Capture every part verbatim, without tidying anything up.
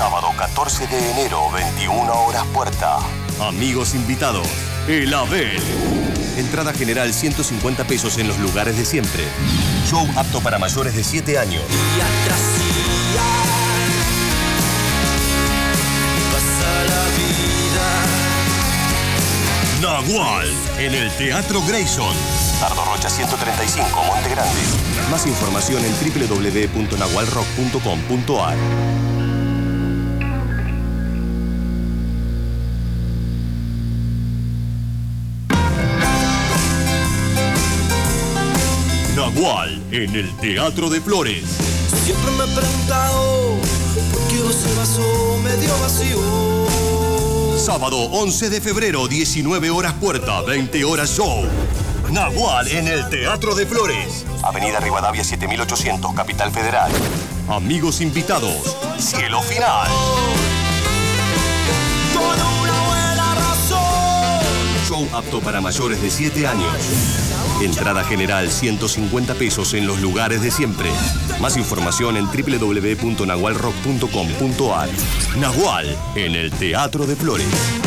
Sábado catorce de enero, veintiuna horas puerta. Amigos invitados, El Abel. Entrada general ciento cincuenta pesos en los lugares de siempre. Show apto para mayores de siete años. Nahual, en el Teatro Grayson. Tardo Rocha ciento treinta y cinco, Monte Grande. Más información en doble u doble u doble u punto nahual rock punto com punto a r. Nahual, en el Teatro de Flores. Siempre me he preguntado por qué ese vaso medio vacío. Sábado once de febrero, diecinueve horas puerta, veinte horas show. Nahual en el Teatro de Flores. Avenida Rivadavia siete mil ochocientos, Capital Federal. Amigos invitados, Cielo Final. Con una buena razón. Show apto para mayores de siete años. Entrada general ciento cincuenta pesos en los lugares de siempre. Más información en doble u doble u doble u punto nahual rock punto com punto a r. Nahual en el Teatro de Flores.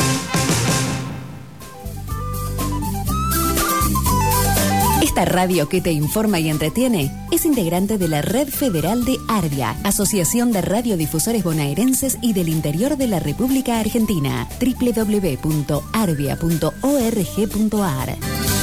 Esta radio que te informa y entretiene es integrante de la Red Federal de Arbia, Asociación de Radiodifusores Bonaerenses y del Interior de la República Argentina. doble u doble u doble u punto arbia punto org punto a r.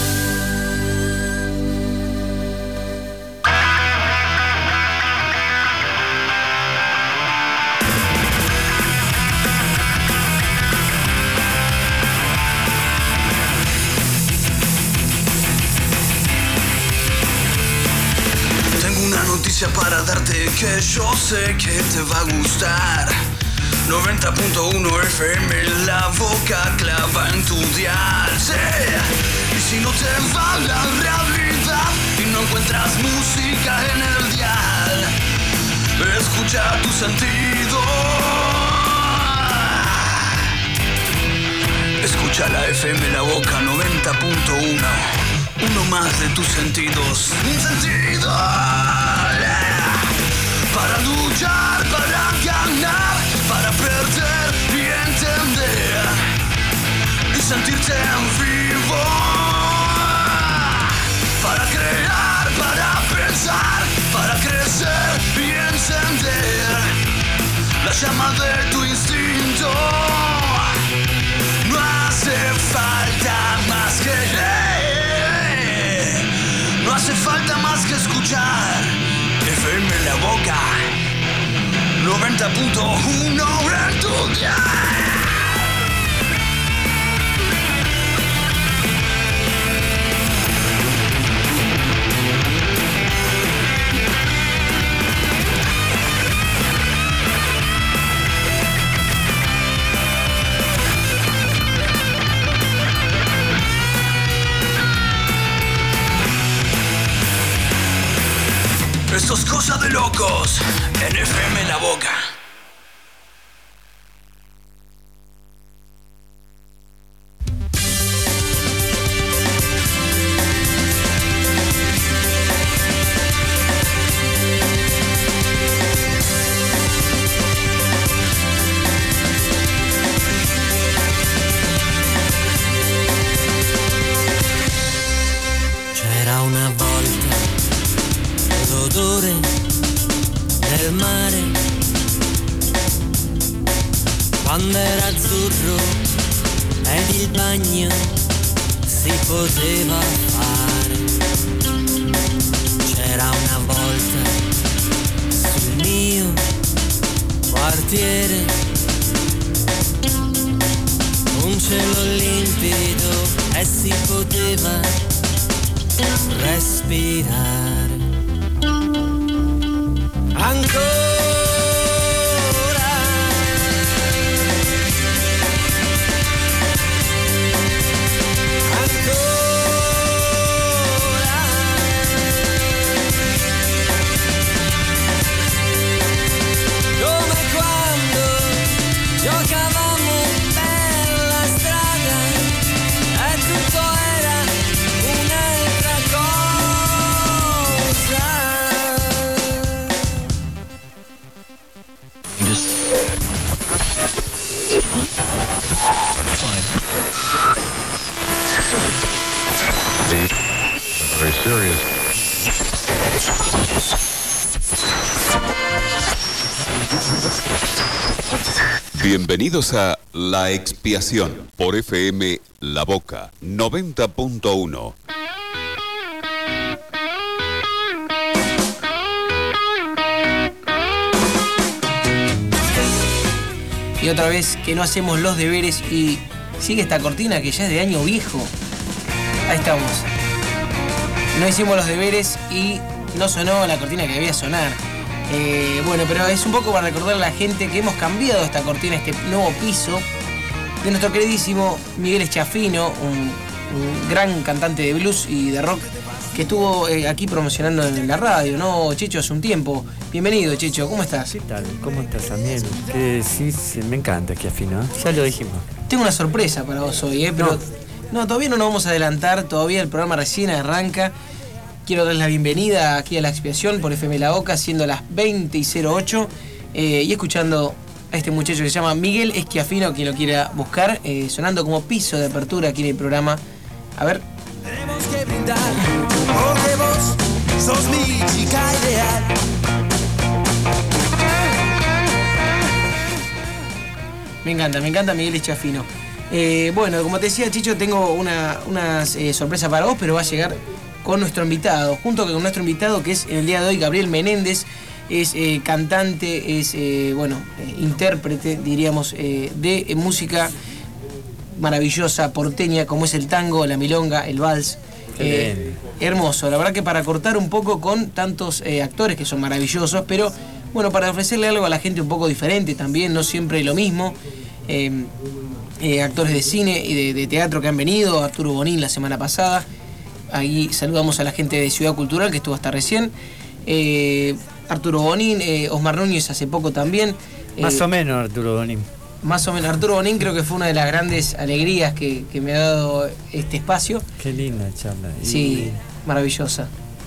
Para darte que yo sé que te va a gustar. Noventa punto uno F M, la boca clava en tu dial. Sí. Y si no te va la realidad y no encuentras música en el dial, escucha tu sentido. Escucha la F M La Boca noventa punto uno. Uno más de tus sentidos. Un sentido. Para luchar, para ganar, para perder y entender y sentirte en vivo. Para crear, para pensar, para crecer y encender la llama de tu instinto. No hace falta más que leer, no hace falta más que escuchar. F M La Boca noventa punto uno en tu dial. Esto es cosa de locos en F M La Boca. C'era una volta l'odore del mare, quando era azzurro ed il bagno si poteva fare. C'era una volta sul mio quartiere un cielo limpido e si poteva respirare. Ancora deep, very serious. Bienvenidos a La Expiación por F M La Boca noventa punto uno. Y otra vez que no hacemos los deberes y sigue esta cortina que ya es de año viejo. Ahí estamos. No hicimos los deberes y no sonó la cortina que debía sonar. Eh, bueno, pero es un poco para recordar a la gente que hemos cambiado esta cortina, este nuevo piso, de nuestro queridísimo Miguel Schiaffino, un, un gran cantante de blues y de rock que estuvo eh, aquí promocionando en la radio, ¿no, Checho? Hace un tiempo. Bienvenido, Checho, ¿cómo estás? ¿Qué tal? ¿Cómo estás también? Que sí, sí, me encanta Schiaffino, ¿eh? Ya lo dijimos. Tengo una sorpresa para vos hoy, ¿eh? Pero no. no, todavía no nos vamos a adelantar, todavía el programa recién arranca. Quiero darles la bienvenida aquí a La Expiación por F M La Boca, siendo las veinte y cero ocho, eh, y escuchando a este muchacho que se llama Miguel Schiaffino, quien lo quiera buscar, eh, sonando como piso de apertura aquí en el programa. A ver. Tenemos que brindar, porque vos sos mi chica ideal. Me encanta, me encanta Miguel Schiaffino. Eh, bueno, como te decía, Chicho, tengo una, una eh, sorpresa para vos, pero va a llegar con nuestro invitado, junto con nuestro invitado que es en el día de hoy Gabriel Menéndez. Es eh, cantante, es eh, bueno, eh, intérprete, diríamos, eh, de eh, música maravillosa, porteña, como es el tango, la milonga, el vals. Eh, hermoso, la verdad que para cortar un poco con tantos eh, actores que son maravillosos, pero bueno, para ofrecerle algo a la gente un poco diferente también, no siempre lo mismo. Eh, eh, actores de cine y de, de teatro que han venido, Arturo Bonín la semana pasada. Ahí saludamos a la gente de Ciudad Cultural que estuvo hasta recién. Eh, Arturo Bonín, eh, Osmar Núñez hace poco también. Eh, Más o menos Arturo Bonín. Más o menos. Arturo Bonín creo que fue una de las grandes alegrías que, que me ha dado este espacio. Qué linda charla. Y, sí, maravillosa.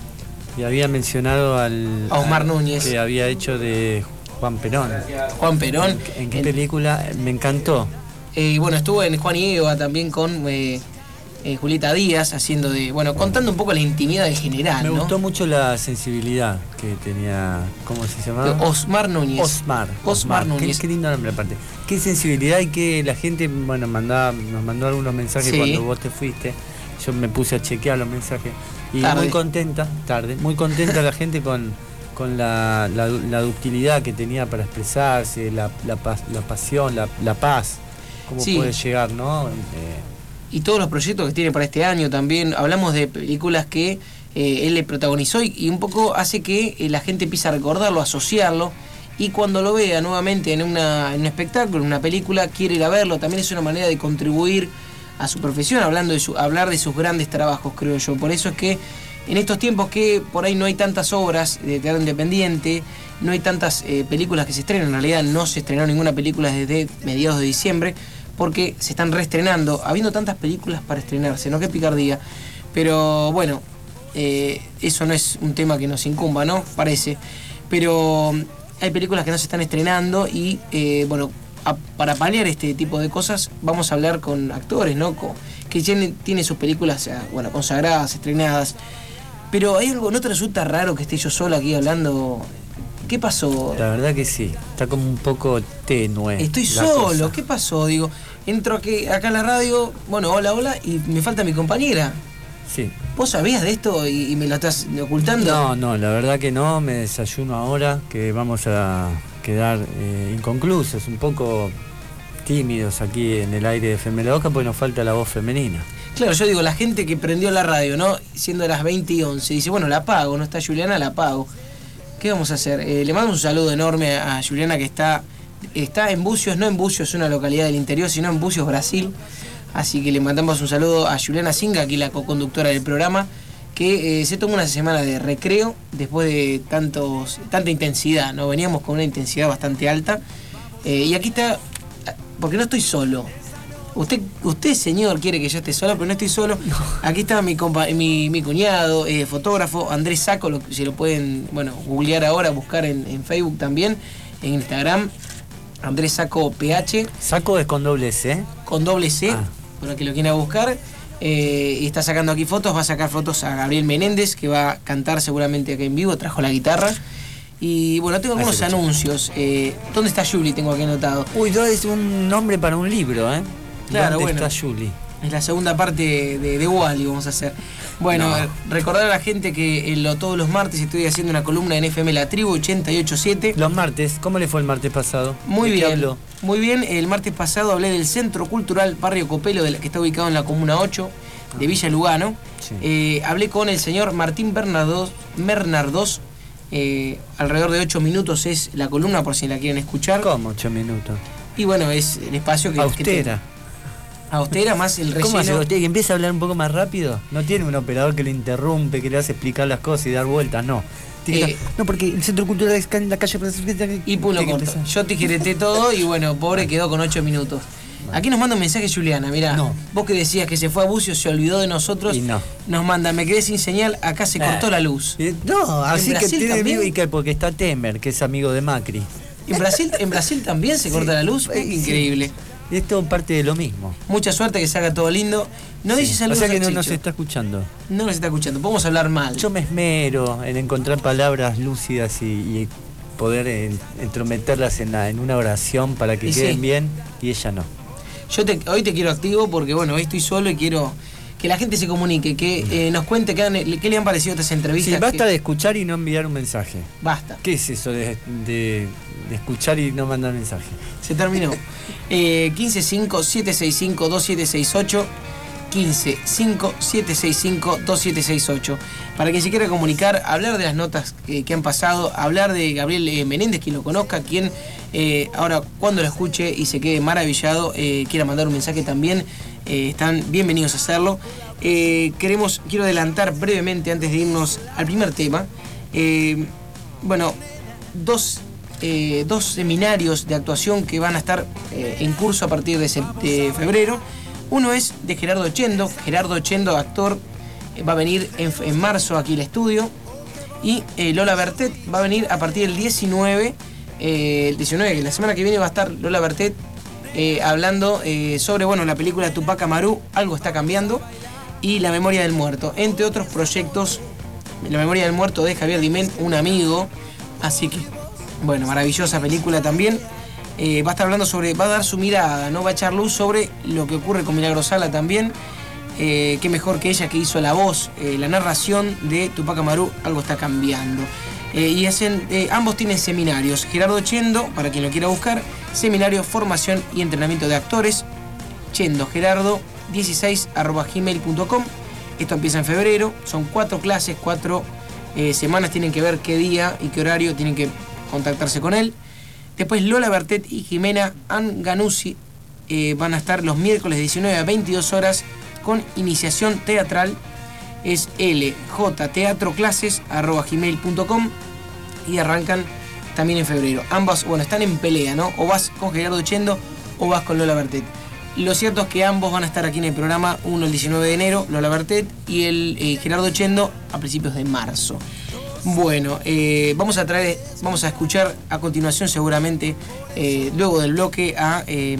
Y había mencionado al... A Osmar al, Núñez. Que había hecho de Juan Perón. Juan Perón. ¿En, en qué en, película? Me encantó. Y eh, bueno, estuvo en Juan y Eva también con... Eh, Eh, Julieta Díaz, haciendo de, bueno, contando un poco la intimidad del general, Me ¿no? gustó mucho la sensibilidad que tenía, ¿cómo se llamaba? Osmar Núñez. Osmar. Osmar, Osmar Núñez. Qué, qué lindo nombre aparte. Qué sensibilidad y que la gente, bueno, mandaba, nos mandó algunos mensajes sí. Cuando vos te fuiste. Yo me puse a chequear los mensajes. Y tarde. Muy contenta, tarde, muy contenta la gente con, con la, la, la ductilidad que tenía para expresarse, la, la, paz, la pasión, la, la paz. Cómo sí. Puede llegar, ¿no? Eh, y todos los proyectos que tiene para este año también. Hablamos de películas que eh, él le protagonizó y, y un poco hace que eh, la gente empiece a recordarlo, a asociarlo, y cuando lo vea nuevamente en, una, en un espectáculo, en una película, quiere ir a verlo. También es una manera de contribuir a su profesión, hablando de su, hablar de sus grandes trabajos, creo yo. Por eso es que en estos tiempos que por ahí no hay tantas obras de teatro independiente, no hay tantas eh, películas que se estrenan, en realidad no se estrenó ninguna película desde mediados de diciembre, porque se están reestrenando, habiendo tantas películas para estrenarse, ¿no? Qué picardía. Pero bueno, eh, eso no es un tema que nos incumba, ¿no? Parece. Pero hay películas que no se están estrenando y, eh, bueno, a, para paliar este tipo de cosas, vamos a hablar con actores, ¿no? Con, que tienen, tienen sus películas, bueno, consagradas, estrenadas. Pero hay algo, ¿no te resulta raro que esté yo sola aquí hablando? ¿Qué pasó? La verdad que sí, está como un poco tenue. Estoy solo, cosa. ¿Qué pasó? Digo, entro aquí, acá a la radio, bueno, hola, hola, y me falta mi compañera. Sí. ¿Vos sabías de esto y, y me lo estás ocultando? No, no, la verdad que no, me desayuno ahora, que vamos a quedar eh, inconclusos, un poco tímidos aquí en el aire de F M La Boca, porque nos falta la voz femenina. Claro, yo digo, la gente que prendió la radio, ¿no? Siendo las veinte y once, dice, bueno, la apago, no está Juliana, la apago. ¿Qué vamos a hacer? Eh, le mando un saludo enorme a Juliana, que está, está en Bucios, no en Bucios, una localidad del interior, sino en Bucios, Brasil. Así que le mandamos un saludo a Juliana Singa, aquí la co-conductora del programa, que eh, se tomó una semana de recreo después de tantos, tanta intensidad, ¿no? Veníamos con una intensidad bastante alta. Eh, y aquí está, porque no estoy solo. Usted, usted, señor, quiere que yo esté solo, pero no estoy solo. No. Aquí está mi compa mi, mi cuñado, eh, fotógrafo, Andrés Saco, lo, si lo pueden, bueno, googlear ahora, buscar en, en Facebook también, en Instagram, Andrés Saco P H. Saco es con doble C. Con doble C, ah. para que lo quieran buscar. Eh, y está sacando aquí fotos, va a sacar fotos a Gabriel Menéndez, que va a cantar seguramente acá en vivo, trajo la guitarra. Y bueno, tengo algunos anuncios. Eh, ¿Dónde está Julie? Tengo aquí anotado. Uy, no, es un nombre para un libro, ¿eh? Claro, ¿Dónde bueno. está Julie? Es la segunda parte de, de Wally, vamos a hacer. Bueno, no. recordar a la gente que en lo, todos los martes estoy haciendo una columna en F M La Tribu ochenta y ocho punto siete. Los martes, ¿cómo le fue el martes pasado? Muy bien, muy bien. El martes pasado hablé del Centro Cultural Barrio Copelo, de la, que está ubicado en la Comuna ocho de Villa Lugano. Sí. Eh, hablé con el señor Martín Bernardos, Bernardos eh, alrededor de ocho minutos es la columna, por si la quieren escuchar. ¿Cómo ocho minutos? Y bueno, es el espacio que... Austera. Que Austera más el relleno. ¿Cómo hace usted? ¿Que empieza a hablar un poco más rápido? No tiene un operador que le interrumpe, que le hace explicar las cosas y dar vueltas, no. Eh, que, no, porque el Centro Cultural está en la calle... Y pulo corto. Yo tijereté todo y bueno, pobre quedó con ocho minutos. Aquí nos manda un mensaje Juliana, mirá. No. Vos que decías que se fue a Bucio, se olvidó de nosotros. Y no. Nos manda, me quedé sin señal, acá se cortó eh. la luz. No, así que tiene vivo y que porque está Temer, que es amigo de Macri. ¿En Brasil, en Brasil también se sí. corta la luz? Eh, Increíble. Sí. Es todo parte de lo mismo. Mucha suerte, que se haga todo lindo. No sí. dices algo. O sea que no nos está escuchando. No nos está escuchando, podemos hablar mal. Yo me esmero en encontrar palabras lúcidas y, y poder en, entrometerlas en, la, en una oración para que y queden sí. bien, y ella no. Yo te, hoy te quiero activo porque bueno, hoy estoy solo y quiero que la gente se comunique, que eh, nos cuente qué, han, qué le han parecido estas entrevistas. Sí, basta que... de escuchar y no enviar un mensaje. Basta. ¿Qué es eso de, de, de escuchar y no mandar mensaje? Se terminó. eh, quince cinco siete seis cinco dos siete seis ocho quince cinco siete seis cinco dos siete seis ocho. Para quien se quiera comunicar, hablar de las notas eh, que han pasado, hablar de Gabriel eh, Menéndez, quien lo conozca, quien eh, ahora cuando lo escuche y se quede maravillado, eh, quiera mandar un mensaje también, eh, están bienvenidos a hacerlo. Eh, queremos, quiero adelantar brevemente antes de irnos al primer tema. Eh, bueno, dos, eh, dos seminarios de actuación que van a estar eh, en curso a partir de, de febrero. Uno es de Gerardo Chendo. Gerardo Chendo, actor, eh, va a venir en, en marzo aquí al estudio. Y eh, Lola Bertet va a venir a partir del diecinueve. Eh, el diecinueve, que la semana que viene va a estar Lola Bertet eh, hablando eh, sobre bueno, la película Tupac Amaru, Algo está cambiando, y La memoria del muerto, entre otros proyectos. La memoria del muerto de Javier Diment, un amigo. Así que, bueno, maravillosa película también. Eh, va a estar hablando sobre, va a dar su mirada, ¿no? Va a echar luz sobre lo que ocurre con Milagro Sala también. Eh, qué mejor que ella, que hizo la voz, eh, la narración de Tupac Amaru, Algo está cambiando. Eh, y hacen, eh, ambos tienen seminarios. Gerardo Chendo, para quien lo quiera buscar, seminario, formación y entrenamiento de actores. Chendo Gerardo dieciséis arroba gmail punto com. Esto empieza en febrero, son cuatro clases, cuatro eh, semanas, tienen que ver qué día y qué horario, tienen que contactarse con él. Después Lola Bertet y Jimena Anganuzzi eh, van a estar los miércoles de diecinueve a veintidós horas con iniciación teatral. Es ljteatroclases arroba gmail punto com y arrancan también en febrero. Ambas, bueno, están en pelea, ¿no? O vas con Gerardo Chendo o vas con Lola Bertet. Lo cierto es que ambos van a estar aquí en el programa, uno el diecinueve de enero, Lola Bertet, y el eh, Gerardo Chendo a principios de marzo. Bueno, eh, vamos a traer, vamos a escuchar a continuación seguramente, eh, luego del bloque, a, eh,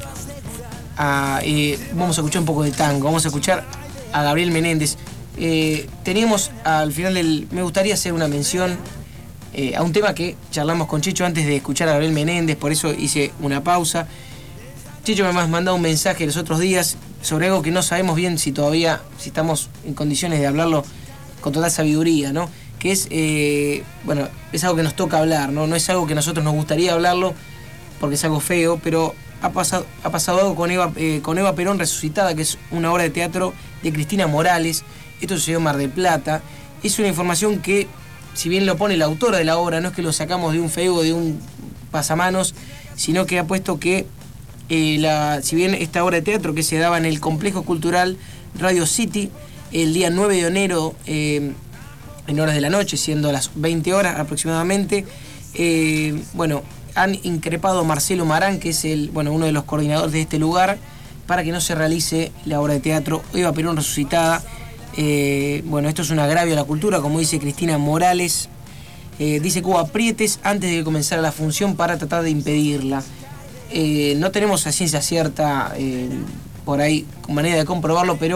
a eh, vamos a escuchar un poco de tango, vamos a escuchar a Gabriel Menéndez. Eh, teníamos al final del, me gustaría hacer una mención eh, a un tema que charlamos con Chicho antes de escuchar a Gabriel Menéndez, por eso hice una pausa. Chicho me ha mandado un mensaje los otros días sobre algo que no sabemos bien si todavía, si estamos en condiciones de hablarlo con total sabiduría, ¿no? Que es, eh, bueno, es algo que nos toca hablar, ¿no? No es algo que a nosotros nos gustaría hablarlo porque es algo feo, pero ha pasado, ha pasado algo con Eva, eh, con Eva Perón Resucitada, que es una obra de teatro de Cristina Morales. Esto sucedió en Mar del Plata. Es una información que, si bien lo pone la autora de la obra, no es que lo sacamos de un Facebook, de un pasamanos, sino que ha puesto que, eh, la, si bien esta obra de teatro que se daba en el Complejo Cultural Radio City, el día nueve de enero, eh, en horas de la noche, siendo las veinte horas aproximadamente, eh, bueno, han increpado a Marcelo Marán, que es el, bueno, uno de los coordinadores de este lugar, para que no se realice la obra de teatro Eva Perón Resucitada. Eh, bueno, esto es un agravio a la cultura, como dice Cristina Morales. Eh, dice que hubo aprietes antes de que comenzara la función para tratar de impedirla. Eh, no tenemos a ciencia cierta eh, por ahí, con manera de comprobarlo, pero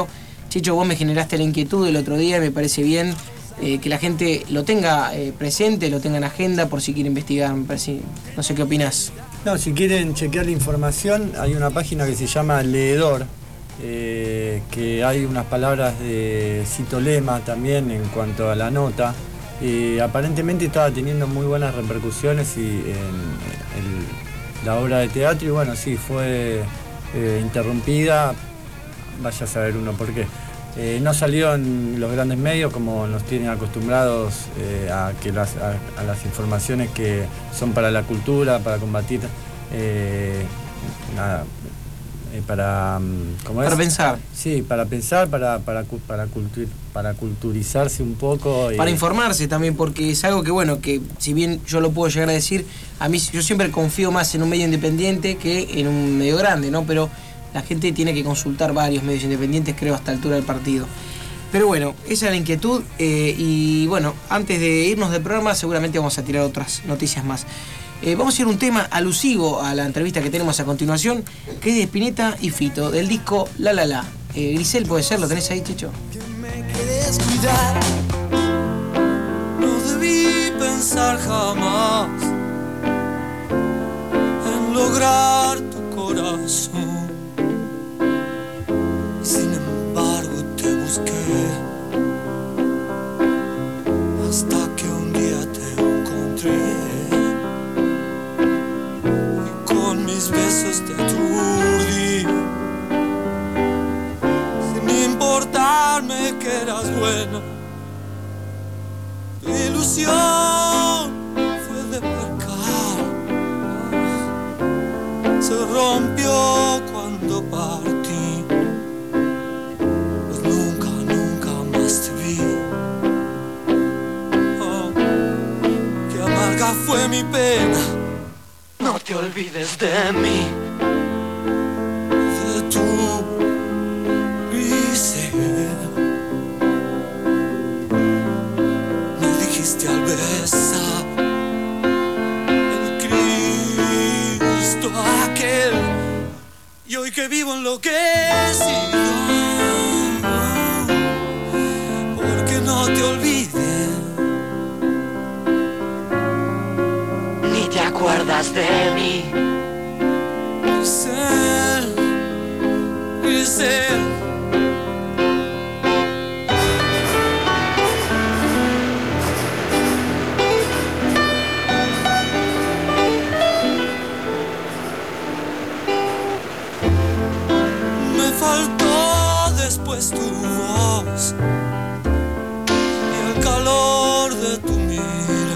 Chicho, vos me generaste la inquietud el otro día, me parece bien eh, que la gente lo tenga eh, presente, lo tenga en agenda por si quiere investigar, me parece, no sé qué opinás. No, si quieren chequear la información, hay una página que se llama Leedor, eh, que hay unas palabras de Cito Lema también en cuanto a la nota. Eh, aparentemente estaba teniendo muy buenas repercusiones y en, en la obra de teatro, y bueno, sí, fue eh, interrumpida, vaya a saber uno por qué. Eh, no salió en los grandes medios como nos tienen acostumbrados eh, a, que las, a, a las informaciones que son para la cultura, para combatir, eh, nada, eh, para... ¿cómo es? Para pensar. Sí, para pensar, para, para, para, cultur, para culturizarse un poco. Y... para informarse también, porque es algo que, bueno, que si bien yo lo puedo llegar a decir, a mí yo siempre confío más en un medio independiente que en un medio grande, ¿no? Pero la gente tiene que consultar varios medios independientes, creo, hasta la altura del partido. Pero bueno, esa es la inquietud. Eh, y bueno, antes de irnos del programa, seguramente vamos a tirar otras noticias más. Eh, vamos a ir a un tema alusivo a la entrevista que tenemos a continuación, que es de Spinetta y Fito, del disco La La La. Eh, Grisel, ¿puede ser? ¿Lo tenés ahí, Chicho? Que me quieres cuidar. No debí pensar jamás en lograr tu corazón. Sin embargo te busqué hasta que un día te encontré y con mis besos te aturdí, sin importarme que eras buena. Tu ilusión fue de percal, se rompió cuando partí. Fue mi pena, no te olvides de mí, de tu risa. Me dijiste al besar el Cristo aquel, y hoy que vivo enloquecido, porque no te olvides. ¿Te acuerdas de mí? Grisel, Grisel. Me faltó después tu voz y el calor de tu mirar.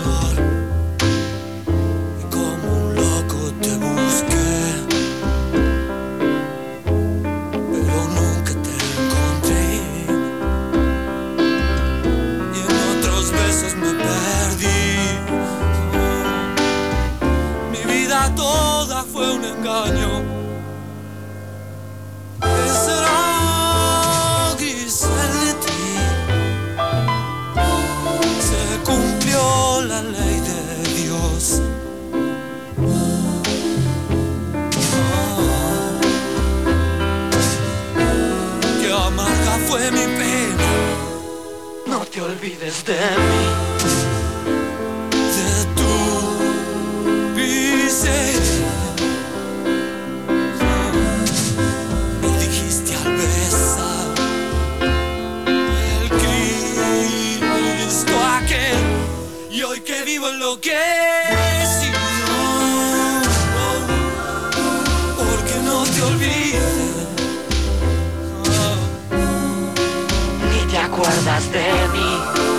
Toda fue un engaño. ¿Qué será, Grisel, de ti? Se cumplió la ley de Dios. Oh, qué amarga fue mi pena. No te olvides de mí, de tu Grisel. Me dijiste al besar el Cristo aquel, y hoy que vivo enloquecido, porque no te olvides, ni te acuerdas de mí.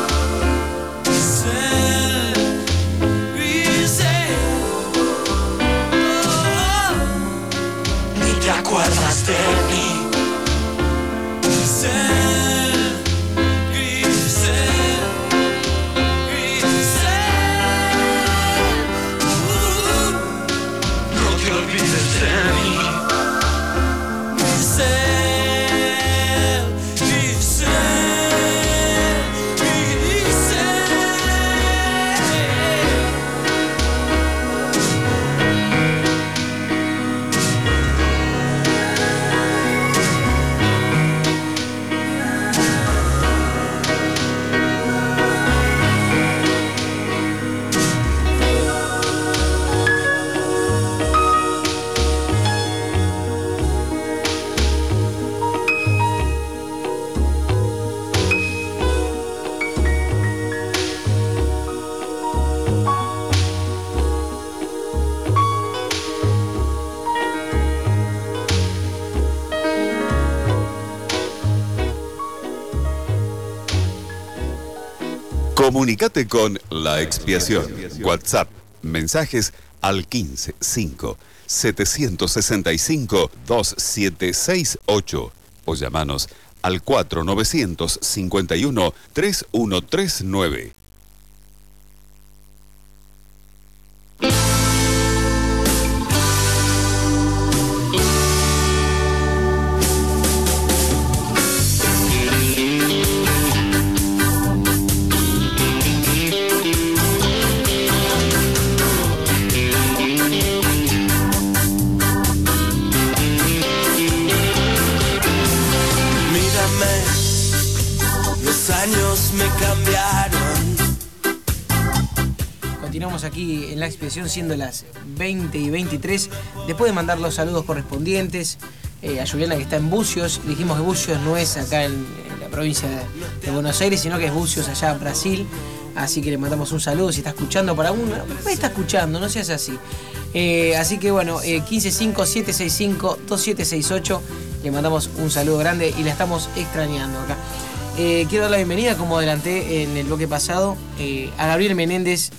¿Te acuerdas de mí? Grisel, Grisel, Grisel. Uh, no te olvides de mí. Grisel, Grisel, Grisel. Comunicate con La Expiación. WhatsApp, mensajes al quince cinco setecientos sesenta y cinco veintisiete sesenta y ocho o llamanos al cuatro novecientos cincuenta y uno treinta y uno treinta y nueve. Continuamos aquí en La Expiación siendo las veinte y veintitrés. Después de mandar los saludos correspondientes eh, a Juliana, que está en Bucios. Dijimos que Bucios no es acá en, en la provincia de, de Buenos Aires, sino que es Bucios allá en Brasil. Así que le mandamos un saludo si está escuchando para uno. No está escuchando, no seas así. Eh, así que bueno, eh, quince cinco siete seis cinco dos siete seis ocho. Le mandamos un saludo grande y la estamos extrañando acá. Eh, quiero dar la bienvenida, como adelanté en el bloque pasado, eh, a Gabriel Menéndez.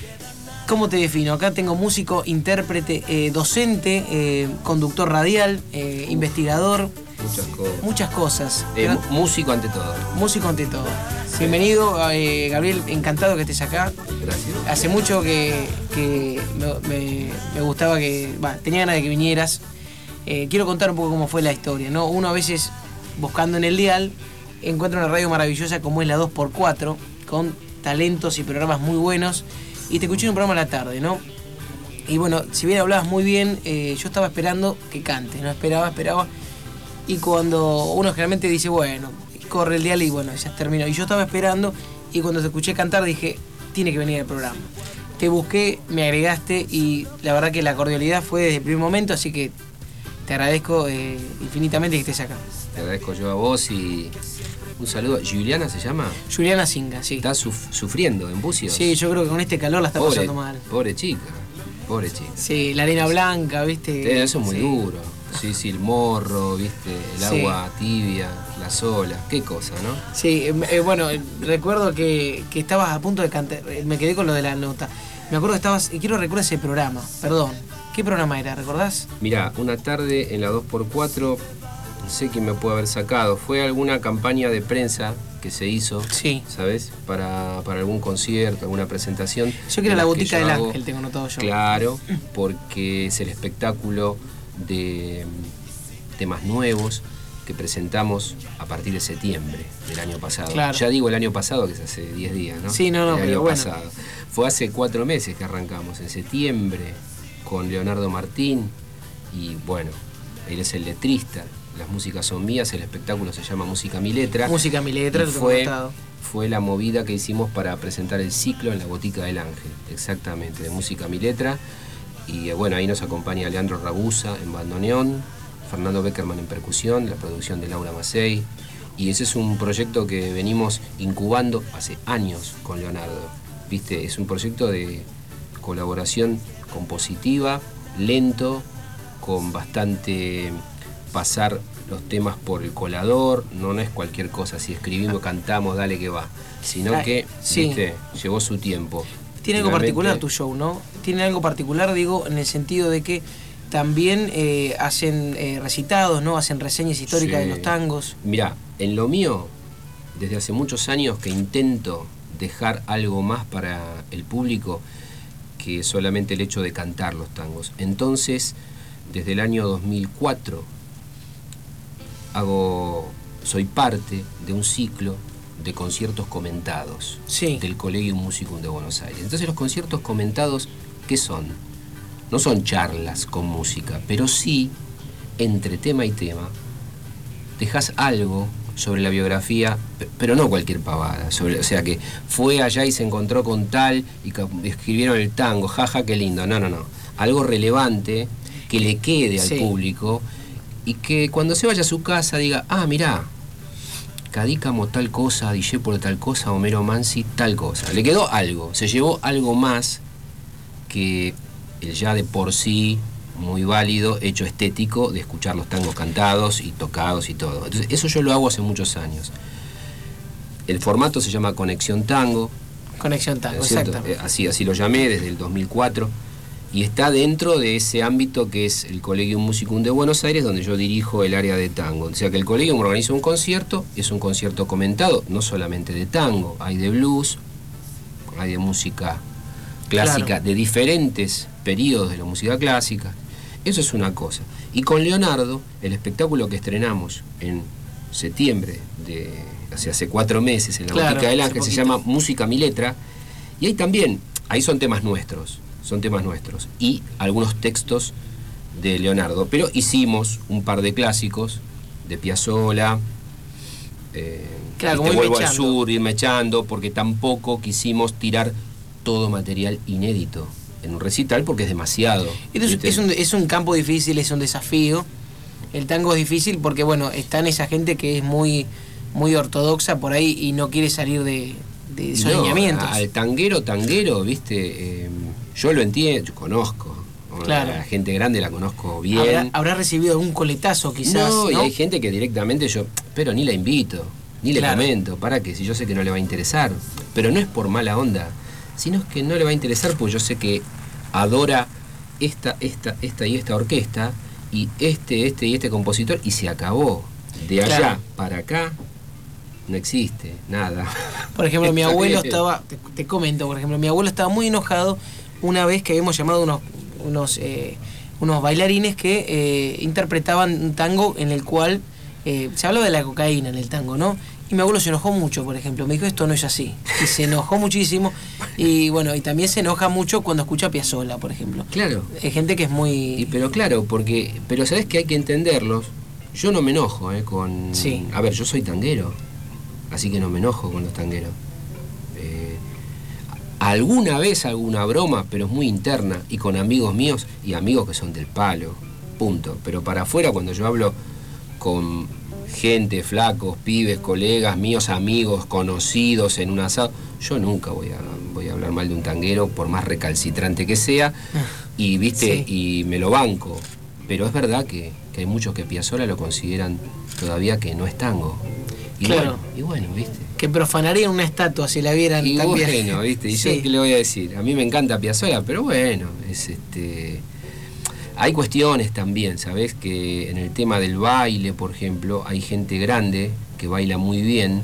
¿Cómo te defino? Acá tengo músico, intérprete, eh, docente, eh, conductor radial, eh, investigador. Muchas cosas. Muchas cosas. Eh, Pero, músico ante todo. Músico ante todo. Sí. Bienvenido, eh, Gabriel, encantado que estés acá. Gracias. Hace mucho que, que me, me, me gustaba que... Bah, tenía ganas de que vinieras. Eh, quiero contar un poco cómo fue la historia, ¿no? Uno a veces, buscando en el dial, encuentra una radio maravillosa como es la dos por cuatro, con talentos y programas muy buenos. Y te escuché en un programa a la tarde, ¿no? Y bueno, si bien hablabas muy bien, eh, yo estaba esperando que cantes, ¿no? Esperaba, esperaba. Y cuando uno generalmente dice, bueno, corre el dial y bueno, ya terminó. Y yo estaba esperando y cuando te escuché cantar dije, tiene que venir al programa. Te busqué, me agregaste y la verdad que la cordialidad fue desde el primer momento, así que te agradezco eh, infinitamente que estés acá. Te agradezco yo a vos y... Un saludo. ¿Juliana se llama? Juliana Singa, sí. ¿Está suf- sufriendo en Bucios? Sí, yo creo que con este calor la está pobre, pasando mal. Pobre chica, pobre chica. Sí, la arena blanca, ¿viste? Eso es muy sí. duro. Sí, sí, el morro, ¿viste? El sí. agua tibia, las olas. Qué cosa, ¿no? Sí, eh, bueno, recuerdo que, que estabas a punto de cantar. Me quedé con lo de la nota. Me acuerdo que estabas... Y quiero recordar ese programa, perdón. ¿Qué programa era? ¿Recordás? Mirá, una tarde en la dos por cuatro... No sé quién me puede haber sacado. Fue alguna campaña de prensa que se hizo, sí. ¿sabes? Para, para algún concierto, alguna presentación. Yo quiero la botica del hago, Ángel, tengo notado yo. Claro, porque es el espectáculo de temas nuevos que presentamos a partir de septiembre del año pasado. Claro. Ya digo el año pasado, que es hace diez días, ¿no? Sí, no, no, el pero año bueno. pasado. Fue hace cuatro meses que arrancamos, en septiembre, con Leonardo Martín, y bueno, él es el letrista. Las músicas son mías, el espectáculo se llama Música Mi Letra. Música Mi Letra, y fue, fue la movida que hicimos para presentar el ciclo en la Botica del Ángel, exactamente, de Música Mi Letra. Y bueno, ahí nos acompaña Leandro Ragusa en bandoneón, Fernando Beckerman en percusión, la producción de Laura Macei. Y ese es un proyecto que venimos incubando hace años con Leonardo. ¿Viste? Es un proyecto de colaboración compositiva, lento, con bastante... pasar los temas por el colador, no, no es cualquier cosa, si escribimos, cantamos, dale que va, sino Ay, que, sí. viste, llevó su tiempo. Tiene algo particular tu show, ¿no? Tiene algo particular, digo, en el sentido de que también eh, hacen eh, recitados, ¿no? Hacen reseñas históricas sí. de los tangos. Mirá, en lo mío, desde hace muchos años que intento dejar algo más para el público que solamente el hecho de cantar los tangos. Entonces, desde el año dos mil cuatro, hago, soy parte de un ciclo de conciertos comentados sí. del Collegium Musicum de Buenos Aires. Entonces los conciertos comentados, ¿qué son? No son charlas con música, pero sí, entre tema y tema, dejas algo sobre la biografía, pero no cualquier pavada, sobre, o sea que fue allá y se encontró con tal y escribieron el tango, jaja, qué lindo, no, no, no, algo relevante que le quede al sí. público y que cuando se vaya a su casa diga, ah, mirá, Cadícamo tal cosa, Discépolo tal cosa, Homero Mansi tal cosa. Le quedó algo, se llevó algo más que el ya de por sí muy válido hecho estético de escuchar los tangos cantados y tocados y todo. Entonces, eso yo lo hago hace muchos años. El formato se llama Conexión Tango, Conexión Tango, exacto. Así, así lo llamé desde el dos mil cuatro. Y está dentro de ese ámbito que es el Collegium Musicum de Buenos Aires, donde yo dirijo el área de tango. O sea que el Collegium organiza un concierto, es un concierto comentado, no solamente de tango, hay de blues, hay de música clásica, claro, de diferentes periodos de la música clásica. Eso es una cosa. Y con Leonardo, el espectáculo que estrenamos en septiembre, de, o sea, hace cuatro meses, en la claro, Botica del Ángel, se llama Música Mi Letra, y ahí también, ahí son temas nuestros. Son temas nuestros y algunos textos de Leonardo, pero hicimos un par de clásicos de Piazzolla, eh, claro, Te vuelvo al sur, irme echando, porque tampoco quisimos tirar todo material inédito en un recital porque es demasiado. Entonces, es, un, es un campo difícil, es un desafío. El tango es difícil porque, bueno, está en esa gente que es muy, muy ortodoxa por ahí y no quiere salir de, de esos no, lineamientos. Al tanguero, tanguero, viste... Eh, yo lo entiendo, yo conozco. Claro. A la gente grande la conozco bien. ¿Habrá, habrá recibido algún coletazo quizás? No, ¿no? Y hay gente que directamente yo, pero ni la invito, ni le claro. comento, para que si yo sé que no le va a interesar. Pero no es por mala onda, sino es que no le va a interesar porque yo sé que adora esta, esta, esta y esta orquesta, y este, este y este compositor, y se acabó. De allá claro. para acá no existe nada. Por ejemplo, mi abuelo estaba, te, te comento, por ejemplo, mi abuelo estaba muy enojado una vez que habíamos llamado unos unos eh, unos bailarines que eh, interpretaban un tango en el cual eh, se hablaba de la cocaína en el tango, ¿no? Y mi abuelo se enojó mucho, por ejemplo, me dijo esto no es así, y se enojó muchísimo, y bueno, y también se enoja mucho cuando escucha Piazzolla, por ejemplo. Claro. Hay gente que es muy... Y, pero claro, porque, pero sabes que hay que entenderlos, yo no me enojo eh, con... Sí. A ver, yo soy tanguero, así que no me enojo con los tangueros. Alguna vez alguna broma, pero es muy interna, y con amigos míos y amigos que son del palo, punto. Pero para afuera, cuando yo hablo con gente, flacos, pibes, colegas míos, amigos, conocidos en un asado, yo nunca voy a, voy a hablar mal de un tanguero, por más recalcitrante que sea, y viste, sí. y me lo banco. Pero es verdad que, que hay muchos que Piazzolla lo consideran todavía que no es tango. Y claro. bueno, y bueno, viste. Que profanarían una estatua si la vieran y también. Bueno, viste, y sí. yo qué le voy a decir, a mí me encanta Piazzolla, pero bueno, es este hay cuestiones también, ¿sabés? Que en el tema del baile, por ejemplo, hay gente grande que baila muy bien,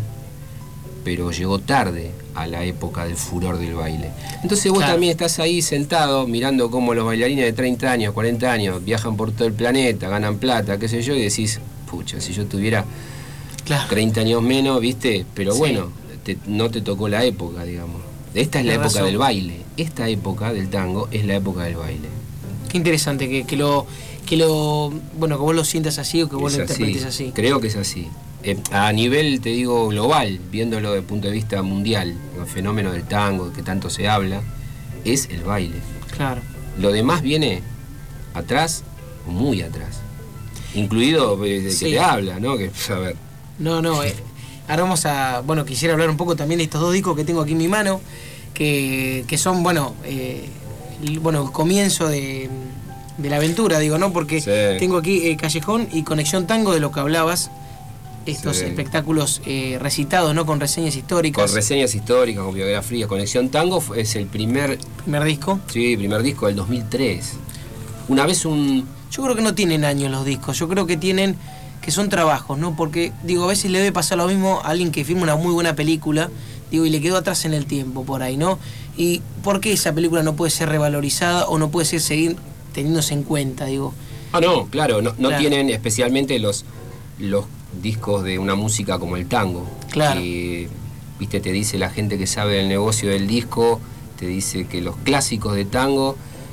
pero llegó tarde a la época del furor del baile. Entonces vos claro. también estás ahí sentado mirando cómo los bailarines de treinta años, cuarenta años viajan por todo el planeta, ganan plata, qué sé yo, y decís, pucha, si yo tuviera claro. treinta años menos, ¿viste? Pero sí. bueno, te, no te tocó la época, digamos. Esta es la, la época razón. del baile. Esta época del tango es la época del baile. Qué interesante que, que lo que lo bueno que vos lo sientas así o que vos es lo interpretes así. así. Creo que es así. Eh, a nivel, te digo, global, viéndolo desde el punto de vista mundial, el fenómeno del tango que tanto se habla, es el baile. Claro. Lo demás viene atrás o muy atrás. Incluido eh, de sí. que te habla, ¿no? Que, a ver. No, no, eh, ahora vamos a, bueno, quisiera hablar un poco también de estos dos discos que tengo aquí en mi mano, que, que son, bueno, eh, el, bueno, el comienzo de, de la aventura, digo, ¿no? Porque sí. tengo aquí eh, Callejón y Conexión Tango, de lo que hablabas, estos sí. espectáculos eh, recitados, ¿no? Con reseñas históricas. Con reseñas históricas, con biografías. Conexión Tango es el primer... ¿Primer disco? Sí, primer disco del dos mil tres. Una vez un... Yo creo que no tienen años los discos, yo creo que tienen... que son trabajos, ¿no? Porque, digo, a veces le debe pasar lo mismo a alguien que filma una muy buena película, digo, y le quedó atrás en el tiempo por ahí, ¿no? Y ¿por qué esa película no puede ser revalorizada o no puede ser seguir teniéndose en cuenta, digo? Ah, no, claro, no, no claro. tienen especialmente los, los discos de una música como el tango. Claro. Que, viste, te dice la gente que sabe del negocio del disco, te dice que los clásicos de tango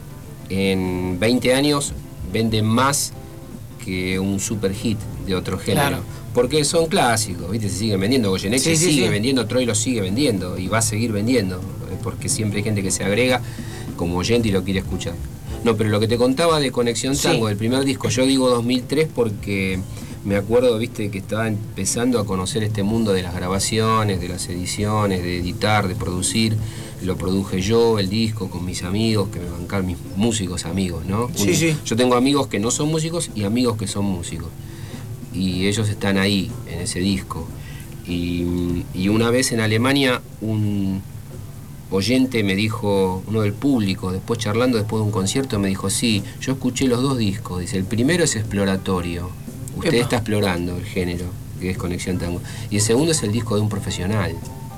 en veinte años venden más que un super hit de otro género. Claro. Porque son clásicos, ¿viste? Se siguen vendiendo. Goyeneche sí, sí, sigue sí. vendiendo, Troy lo sigue vendiendo y va a seguir vendiendo, porque siempre hay gente que se agrega como oyente y lo quiere escuchar. No, pero lo que te contaba de Conexión Tango, sí. el primer disco, yo digo dos mil tres porque me acuerdo, viste, que estaba empezando a conocer este mundo de las grabaciones, de las ediciones, de editar, de producir. Lo produje yo, el disco, con mis amigos, que me bancan mis músicos amigos, ¿no? Sí, Un, sí. Yo tengo amigos que no son músicos y amigos que son músicos. Y ellos están ahí, en ese disco. Y, y una vez en Alemania, un, oyente me dijo, uno del público, después charlando después de un concierto, me dijo, sí, yo escuché los dos discos. Dice, el primero es exploratorio. Usted Epa. está explorando el género, que es Conexión Tango. Y el segundo es el disco de un profesional.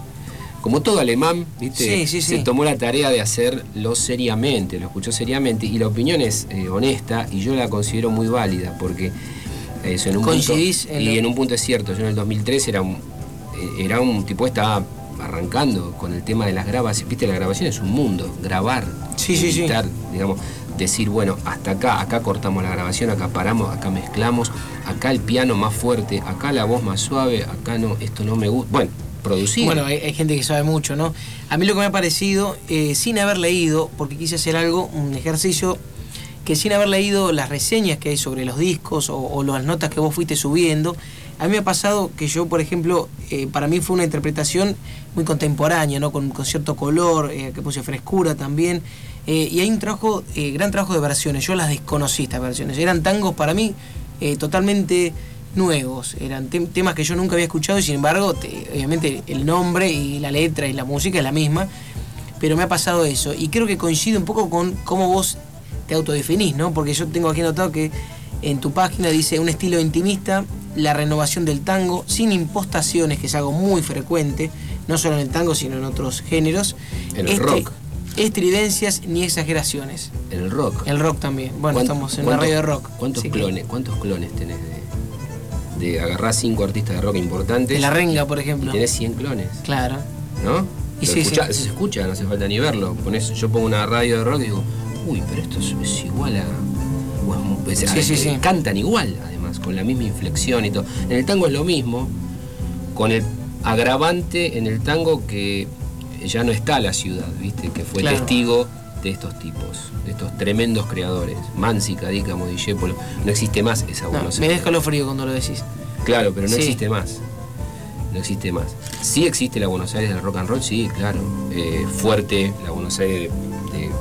Como todo alemán, ¿viste? Sí, sí, sí. Se tomó la tarea de hacerlo seriamente, lo escuchó seriamente, y la opinión es eh, honesta, y yo la considero muy válida, porque eso en un ¿Coincidís punto, en y lo... en un punto es cierto. Yo en el dos mil tres era un, era un tipo que estaba arrancando con el tema de las grabaciones. Viste, la grabación es un mundo, grabar, sí, sí, editar, sí. digamos, decir, bueno, hasta acá, acá cortamos la grabación, acá paramos, acá mezclamos, acá el piano más fuerte, acá la voz más suave, acá no, esto no me gusta. Bueno, producir. Bueno, hay, hay gente que sabe mucho, ¿no? A mí lo que me ha parecido, eh, sin haber leído, porque quise hacer algo, un ejercicio, que sin haber leído las reseñas que hay sobre los discos o, o las notas que vos fuiste subiendo, a mí me ha pasado que yo, por ejemplo, eh, para mí fue una interpretación muy contemporánea, ¿no? Con, con cierto color, eh, que puse frescura también. Eh, y hay un trabajo, eh, gran trabajo de versiones. Yo las desconocí, estas versiones. Eran tangos para mí eh, totalmente nuevos. Eran te temas que yo nunca había escuchado y sin embargo, te, obviamente el nombre y la letra y la música es la misma. Pero me ha pasado eso. Y creo que coincide un poco con cómo vos te autodefinís, ¿no? Porque yo tengo aquí anotado que en tu página dice un estilo intimista, la renovación del tango, sin impostaciones, que es algo muy frecuente, no solo en el tango, sino en otros géneros. En el Estri rock. Estridencias ni exageraciones. En el rock. El rock también. Bueno, estamos en una radio de rock. ¿Cuántos sí, clones, que... ¿cuántos clones tenés de, de agarrar cinco artistas de rock importantes? De La Renga, por ejemplo. Y tenés cien clones. Claro. ¿No? Y sí, escucha, sí. Se escucha, no hace falta ni verlo. Ponés, yo pongo una radio de rock y digo, uy, pero esto es, es igual a... Pues, sí, sí, sí. Cantan igual, además, con la misma inflexión y todo. En el tango es lo mismo, con el agravante en el tango que ya no está la ciudad, ¿viste? Que fue claro. testigo de estos tipos, de estos tremendos creadores. Mansi, Cadícamo, Discépolo. No existe más esa no, Buenos Aires. Me deja lo frío cuando lo decís. Claro, pero no sí. existe más. No existe más. Sí existe la Buenos Aires del rock and roll, sí, claro. Eh, fuerte, la Buenos Aires de, de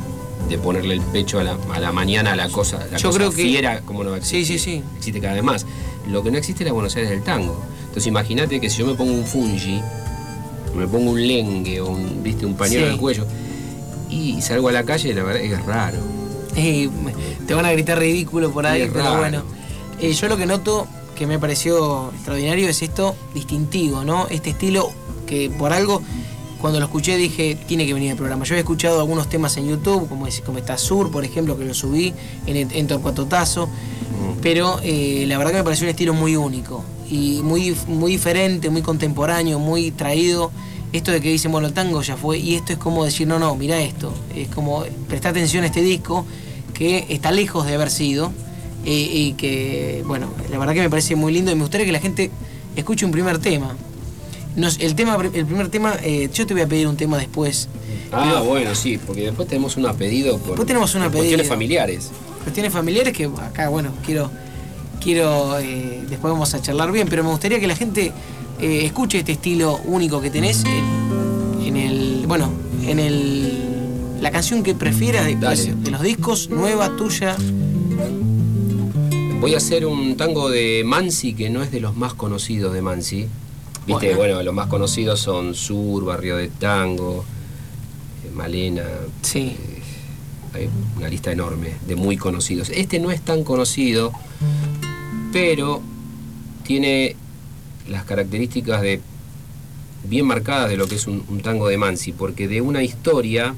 de ponerle el pecho a la, a la mañana a la cosa, la Yo cosa creo que... fiera, como no va a existir. Sí, sí, sí. Existe cada vez más. Lo que no existe es la Buenos Aires del tango. Entonces imagínate que si yo me pongo un fungi, me pongo un lengue o un, ¿viste? un pañuelo sí. en el cuello y salgo a la calle, la verdad es raro. Eh, te van a gritar ridículo por ahí, es pero raro. bueno. Eh, yo lo que noto que me pareció extraordinario es esto distintivo, ¿no? Este estilo que por algo... Cuando lo escuché dije, tiene que venir el programa. Yo había escuchado algunos temas en YouTube, como, es, como está Sur, por ejemplo, que lo subí en, en Torcuatotazo, mm. pero eh, la verdad que me pareció un estilo muy único y muy, muy diferente, muy contemporáneo, muy traído. Esto de que dicen, bueno, el tango ya fue, y esto es como decir, no, no, mira esto. Es como, presta atención a este disco que está lejos de haber sido eh, y que, bueno, la verdad que me parece muy lindo y me gustaría que la gente escuche un primer tema. Nos, el tema, el primer tema, eh, yo te voy a pedir un tema después. Ah, pero, bueno, sí, porque después tenemos un pedido por, después tenemos una por cuestiones familiares. Cuestiones familiares que acá, bueno, quiero, quiero eh, después vamos a charlar bien, pero me gustaría que la gente eh, escuche este estilo único que tenés en, en el, bueno, en el, la canción que prefieras de, de los discos, nueva, tuya. Voy a hacer un tango de Mansi que no es de los más conocidos de Mansi. Viste, bueno. bueno, los más conocidos son Sur, Barrio de Tango, eh, Malena. Sí. Eh, hay una lista enorme de muy conocidos. Este no es tan conocido, pero tiene las características de bien marcadas de lo que es un, un tango de Mansi, porque de una historia,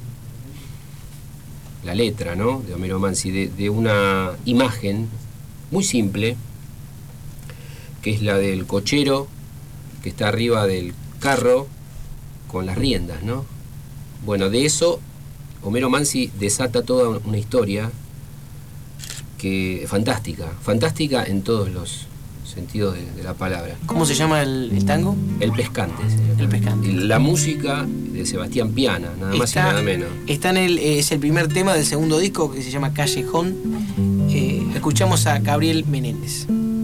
la letra, ¿no? De Homero Mansi, de, de una imagen muy simple, que es la del cochero que está arriba del carro con las riendas, ¿no? Bueno, de eso Homero Mansi desata toda una historia que fantástica, fantástica en todos los sentidos de, de la palabra. ¿Cómo se llama el, el tango? El Pescante. El Pescante. Y la música de Sebastián Piana, nada más está, y nada menos. Está en el, es el primer tema del segundo disco que se llama Callejón. Eh, escuchamos a Gabriel Menéndez.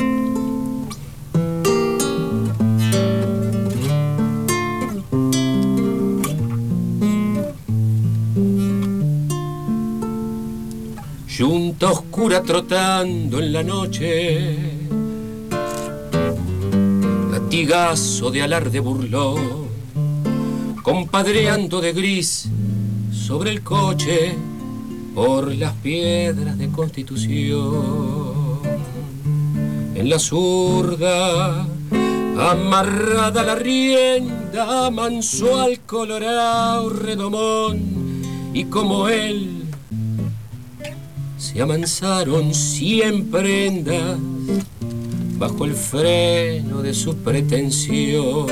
Yunta oscura trotando en la noche, latigazo de alarde burlón, compadreando de gris sobre el coche por las piedras de Constitución. En la zurda, amarrada la rienda, amansó al colorado redomón, y como él se amansaron cien prendas bajo el freno de su pretensión.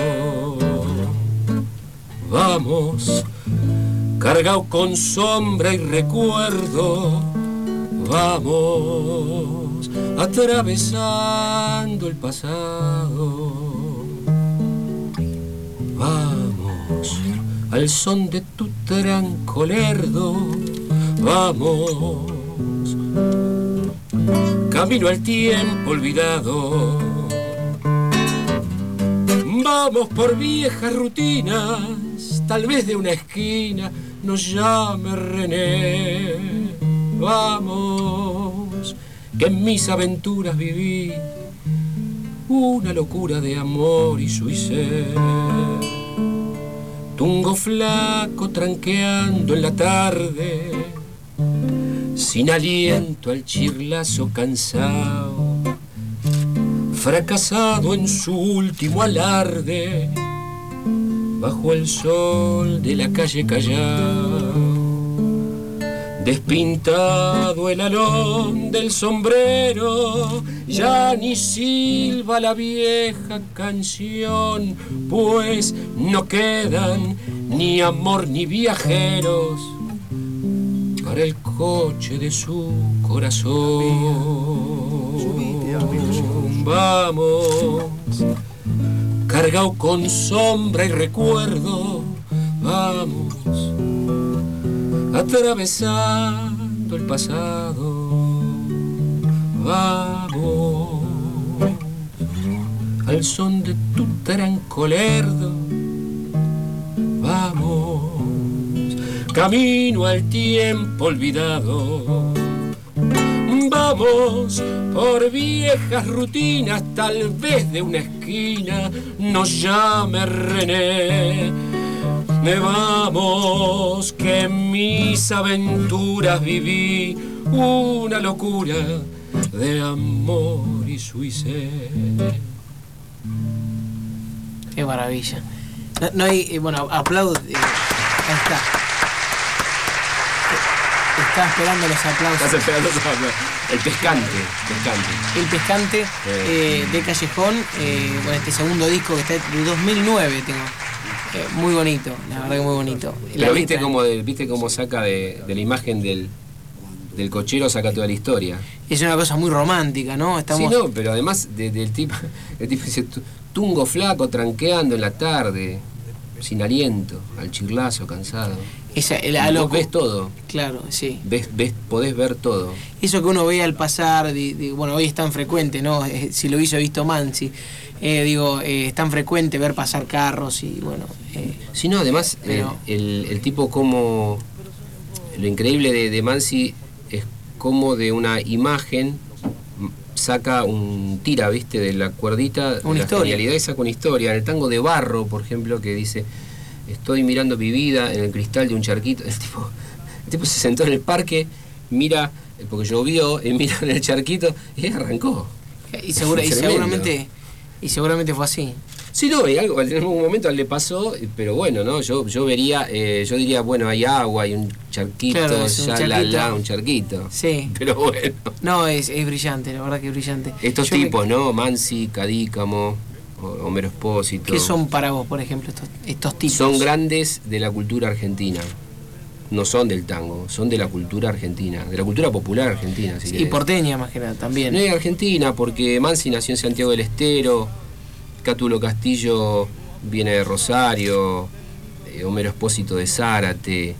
Vamos, cargado con sombra y recuerdo, vamos, atravesando el pasado. Vamos, al son de tu tranco lerdo, vamos, camino al tiempo olvidado. Vamos por viejas rutinas, tal vez de una esquina nos llame René. Vamos, que en mis aventuras viví una locura de amor y suicé. Tungo flaco tranqueando en la tarde, sin aliento al chirlazo cansado, fracasado en su último alarde, bajo el sol de la calle Callao. Despintado el alón del sombrero, ya ni silba la vieja canción, pues no quedan ni amor ni viajeros para el coche de su corazón. Vamos, cargado con sombra y recuerdo, vamos, atravesando el pasado. Vamos, al son de tu tranco lerdo, vamos, camino al tiempo olvidado. Vamos por viejas rutinas, tal vez de una esquina nos llame René. Me vamos, que en mis aventuras viví una locura de amor y suicé. Qué maravilla. No, no hay, bueno, aplaudo. Eh, ahí está. Estaba esperando los aplausos. Estás esperando los aplausos. El pescante, pescante. El pescante eh, de Callejón, eh, bueno, este segundo disco que está de dos mil nueve tengo. Eh, muy bonito, la verdad que muy bonito. Pero viste cómo, de, viste cómo saca de, de la imagen del, del cochero, saca toda la historia. Es una cosa muy romántica, ¿no? Estamos... Sí, no, pero además de, del tipo, el tipo dice, tungo flaco tranqueando en la tarde, sin aliento, al chirlazo, cansado. Esa, el, a lo, ves todo. Claro, sí. Ves, ves, podés ver todo. Eso que uno ve al pasar, de, de, bueno, hoy es tan frecuente, ¿no? Eh, si lo hizo visto Mansi, eh, digo, eh, es tan frecuente ver pasar carros y bueno. Eh, sí, no, además, pero... el, el, el tipo como. Lo increíble de, de Mansi es como de una imagen saca un tira, ¿viste? De la cuerdita, una de historia. La genialidad y saca una historia. En el tango de Barro, por ejemplo, que dice. Estoy mirando mi vida en el cristal de un charquito. El tipo, el tipo se sentó en el parque, mira, porque llovió, y mira en el charquito y arrancó. Y, segura, y seguramente y seguramente fue así. Sí, no, y algo, en algún momento le pasó, pero bueno, ¿no? Yo yo vería, eh, yo diría, bueno, hay agua, hay un charquito, claro, ya un charquito. La, la, un charquito. Sí. Pero bueno. No, es, es brillante, la verdad que es brillante. Estos yo tipos, me... ¿no? Mansi, Cadícamo, Homero Espósito. ¿Qué son para vos, por ejemplo, estos, estos tipos? Son grandes de la cultura argentina. No son del tango, son de la cultura argentina, de la cultura popular argentina. Si sí, querés. Y porteña más que nada también. No es argentina, porque Mansi nació en Santiago del Estero, Cátulo Castillo viene de Rosario, eh, Homero Espósito de Zárate,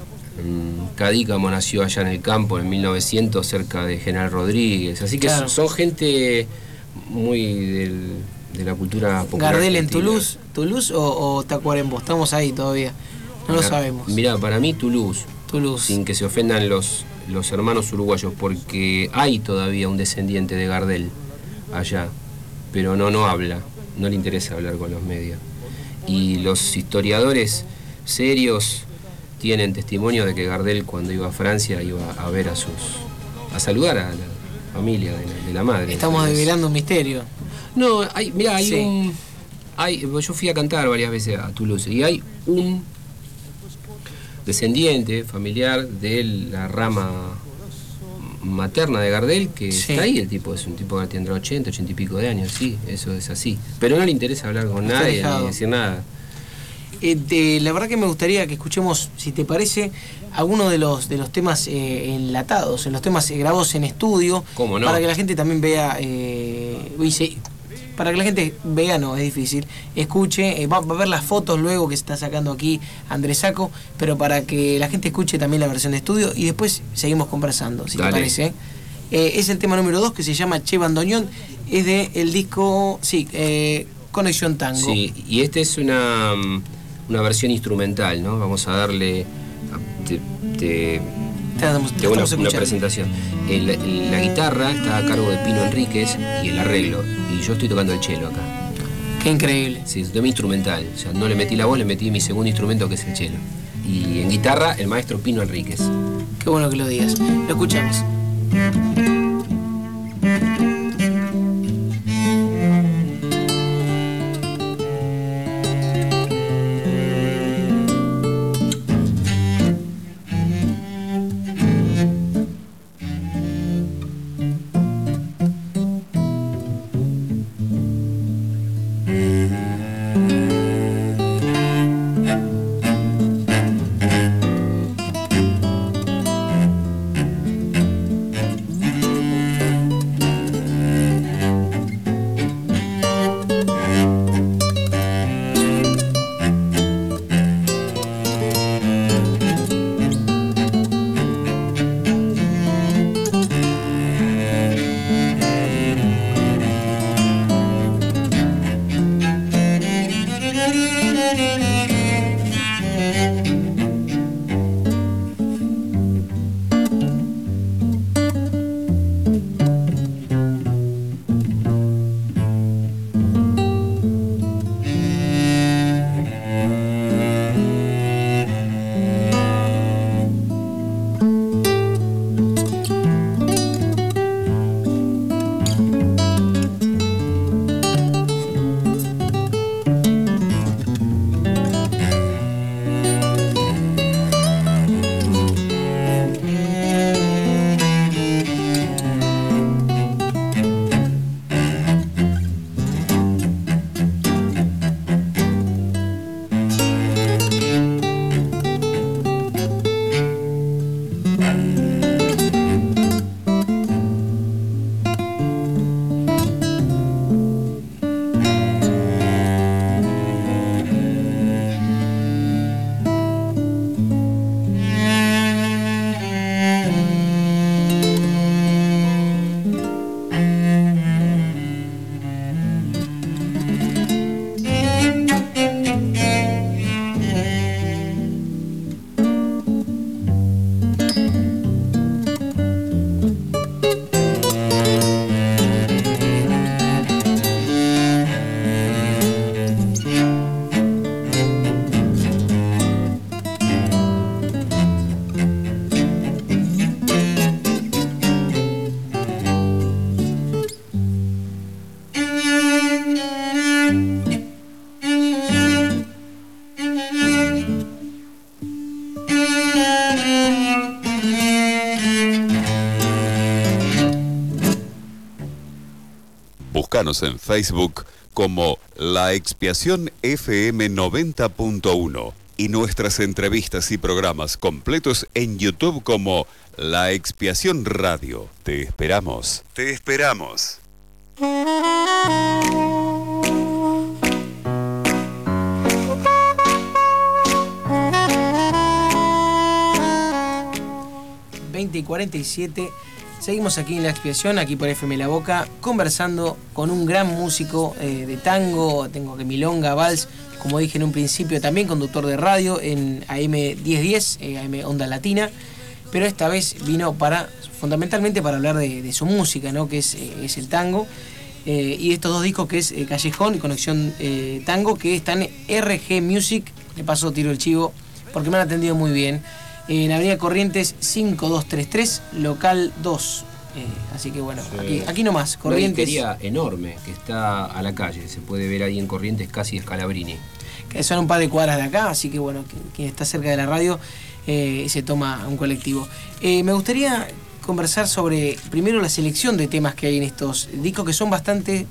mmm, Cadícamo nació allá en el campo en mil novecientos cerca de General Rodríguez. Así que claro. son, son gente muy del... de la cultura popular. ¿Gardel argentina. en Toulouse, Toulouse o, o Tacuarembó? Estamos ahí todavía, no Mirá, lo sabemos. Mirá, para mí Toulouse, Toulouse. Sin que se ofendan los, los hermanos uruguayos, porque hay todavía un descendiente de Gardel allá, pero no, no habla, no le interesa hablar con los medios. Y los historiadores serios tienen testimonio de que Gardel, cuando iba a Francia, iba a ver a sus... a saludar a la familia de la, de la madre. Estamos develando un misterio. No, hay, mirá, hay sí. un... Hay, yo fui a cantar varias veces a Toulouse y hay un descendiente familiar de la rama materna de Gardel que sí. está ahí. El tipo es un tipo que tendrá ochenta, ochenta y pico de años, sí, eso es así. Pero no le interesa hablar con está nadie dejado. Ni decir nada. Eh, de, la verdad que me gustaría que escuchemos, si te parece, algunos de los de los temas eh, enlatados, en los temas eh, grabados en estudio. ¿Cómo no? Para que la gente también vea, eh, dice, para que la gente vea, no, es difícil, escuche, eh, va, va a ver las fotos luego que se está sacando aquí Andrés Saco, pero para que la gente escuche también la versión de estudio y después seguimos conversando, si Dale. te parece. Eh, es el tema número dos que se llama Che Bandoneón, es de el disco, sí, eh, Conexión Tango. Sí, y esta es una... una versión instrumental, ¿no? Vamos a darle te, te, te, damos, te una, una presentación. El, el, la guitarra está a cargo de Pino Enríquez y el arreglo, y yo estoy tocando el cello acá. Qué increíble. Sí, es un tema instrumental, o sea, no le metí la voz, le metí mi segundo instrumento que es el cello. Y en guitarra el maestro Pino Enríquez. Qué bueno que lo digas. Lo escuchamos. Búscanos en Facebook como La Expiación F M noventa punto uno y nuestras entrevistas y programas completos en YouTube como La Expiación Radio. Te esperamos. Te esperamos. veinte y cuarenta y siete. Seguimos aquí en La Expiación, aquí por F M La Boca, conversando con un gran músico eh, de tango, tengo que milonga, vals, como dije en un principio, también conductor de radio en A M diez diez, eh, A M Onda Latina, pero esta vez vino para, fundamentalmente para hablar de, de su música, ¿no? Que es, eh, es el tango, eh, y estos dos discos que es eh, Callejón y Conexión eh, Tango, que están en R G Music de paso tiro el chivo, porque me han atendido muy bien. En Avenida Corrientes cinco dos tres tres, local dos. Eh, así que bueno, sí. aquí, aquí nomás, Corrientes. Una disquería enorme que está a la calle, se puede ver ahí en Corrientes, casi Scalabrini. Que son un par de cuadras de acá, así que bueno, quien está cerca de la radio eh, se toma un colectivo. Eh, me gustaría conversar sobre, primero, la selección de temas que hay en estos discos, que son bastante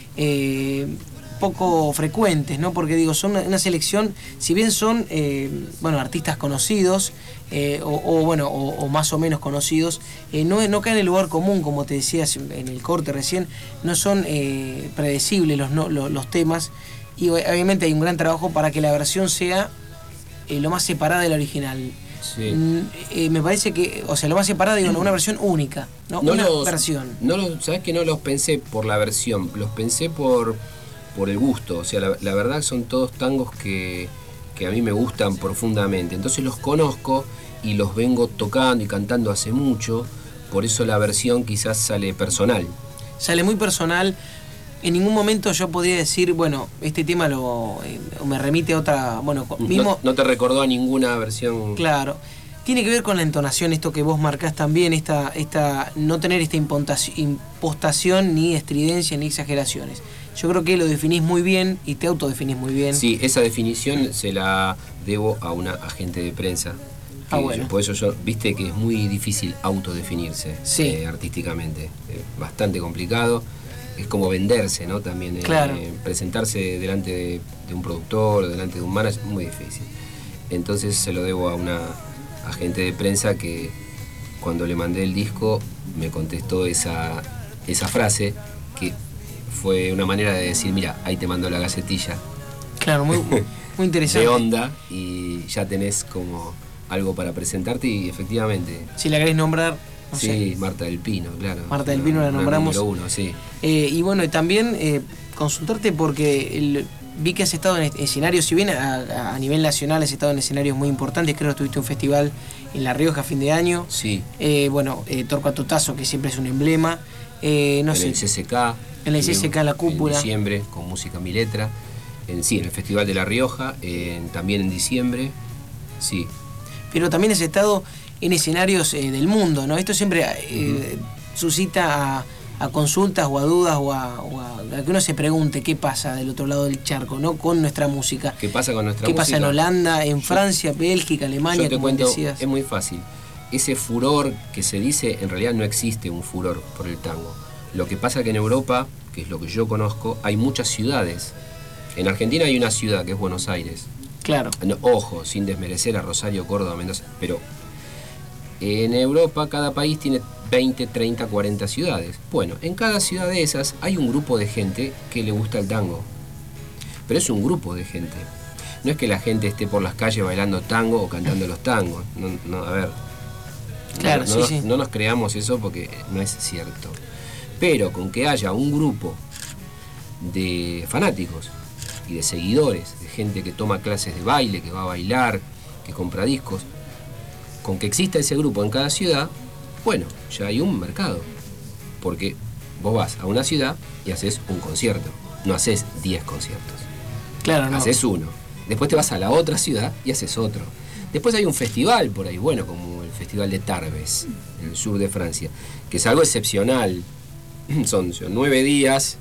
eh, poco frecuentes, ¿no? Porque digo, son una, una selección, si bien son eh, bueno, artistas conocidos, eh, o, o bueno, o, o más o menos conocidos, eh, no, no caen en el lugar común, como te decías en el corte recién, no son eh, predecibles los, no, los, los temas, y obviamente hay un gran trabajo para que la versión sea eh, lo más separada de la original. Sí. Mm, eh, me parece que, o sea, lo más separada, digo, no, una versión única, no, no una los, versión. No los, ¿sabes que no los pensé por la versión? Los pensé por, por el gusto. O sea, la, la verdad son todos tangos que, que a mí me gustan profundamente. Entonces los conozco y los vengo tocando y cantando hace mucho. Por eso la versión quizás sale personal. Sale muy personal. En ningún momento yo podría decir, bueno, este tema lo eh, me remite a otra, bueno, mismo... No, no te recordó a ninguna versión... Claro. Tiene que ver con la entonación, esto que vos marcás también, esta, esta no tener esta impostación, ni estridencia, ni exageraciones. Yo creo que lo definís muy bien y te autodefinís muy bien. Sí, esa definición se la debo a una agente de prensa. Ah, bueno. Yo, por eso yo, viste que es muy difícil autodefinirse sí. eh, artísticamente. Eh, bastante complicado. Es como venderse, ¿no? También eh, claro. eh, presentarse delante de, de un productor o delante de un manager es muy difícil. Entonces se lo debo a una agente de prensa que cuando le mandé el disco me contestó esa, esa frase que fue una manera de decir, mira, ahí te mando la gacetilla. Claro, muy, muy interesante. De onda, y ya tenés como algo para presentarte, y efectivamente... Si la querés nombrar... No sí, sé. Marta del Pino, claro. Marta del Pino la nombramos. Número uno, sí. Eh, y bueno, y también eh, consultarte porque el, vi que has estado en escenarios, si bien a, a nivel nacional has estado en escenarios muy importantes, creo que tuviste un festival en La Rioja a fin de año. Sí. Eh, bueno, eh, Torcuato Tazo, que siempre es un emblema. Eh, no en sé. el C C K. En el C C K, La Cúpula. En diciembre, con música mi letra. En, sí, en el Festival de La Rioja, en, también en diciembre. Sí. Pero también has estado en escenarios eh, del mundo, ¿no? Esto siempre eh, uh-huh. suscita a, a consultas o a dudas o a, o a, a que uno se pregunte qué pasa del otro lado del charco, ¿no? Con nuestra música. ¿Qué pasa con nuestra ¿Qué música? ¿Qué pasa en Holanda, en yo, Francia, Bélgica, Alemania, yo te como cuento, decías? Es muy fácil. Ese furor que se dice, en realidad no existe un furor por el tango. Lo que pasa que en Europa, que es lo que yo conozco, hay muchas ciudades. En Argentina hay una ciudad que es Buenos Aires. Claro. No, ojo, sin desmerecer a Rosario, Córdoba, Mendoza, pero en Europa cada país tiene veinte, treinta, cuarenta ciudades. Bueno, en cada ciudad de esas hay un grupo de gente que le gusta el tango. Pero es un grupo de gente. No es que la gente esté por las calles bailando tango o cantando los tangos. No, no, a ver. Claro, no, sí, no, nos, sí. no nos creamos eso porque no es cierto. Pero con que haya un grupo de fanáticos y de seguidores, de gente que toma clases de baile, que va a bailar, que compra discos, con que exista ese grupo en cada ciudad, bueno, ya hay un mercado. Porque vos vas a una ciudad y haces un concierto, no haces diez conciertos. Claro, no. Haces uno. Después te vas a la otra ciudad y haces otro. Después hay un festival por ahí, bueno, como el Festival de Tarbes, en el sur de Francia, que es algo excepcional. Son, son nueve días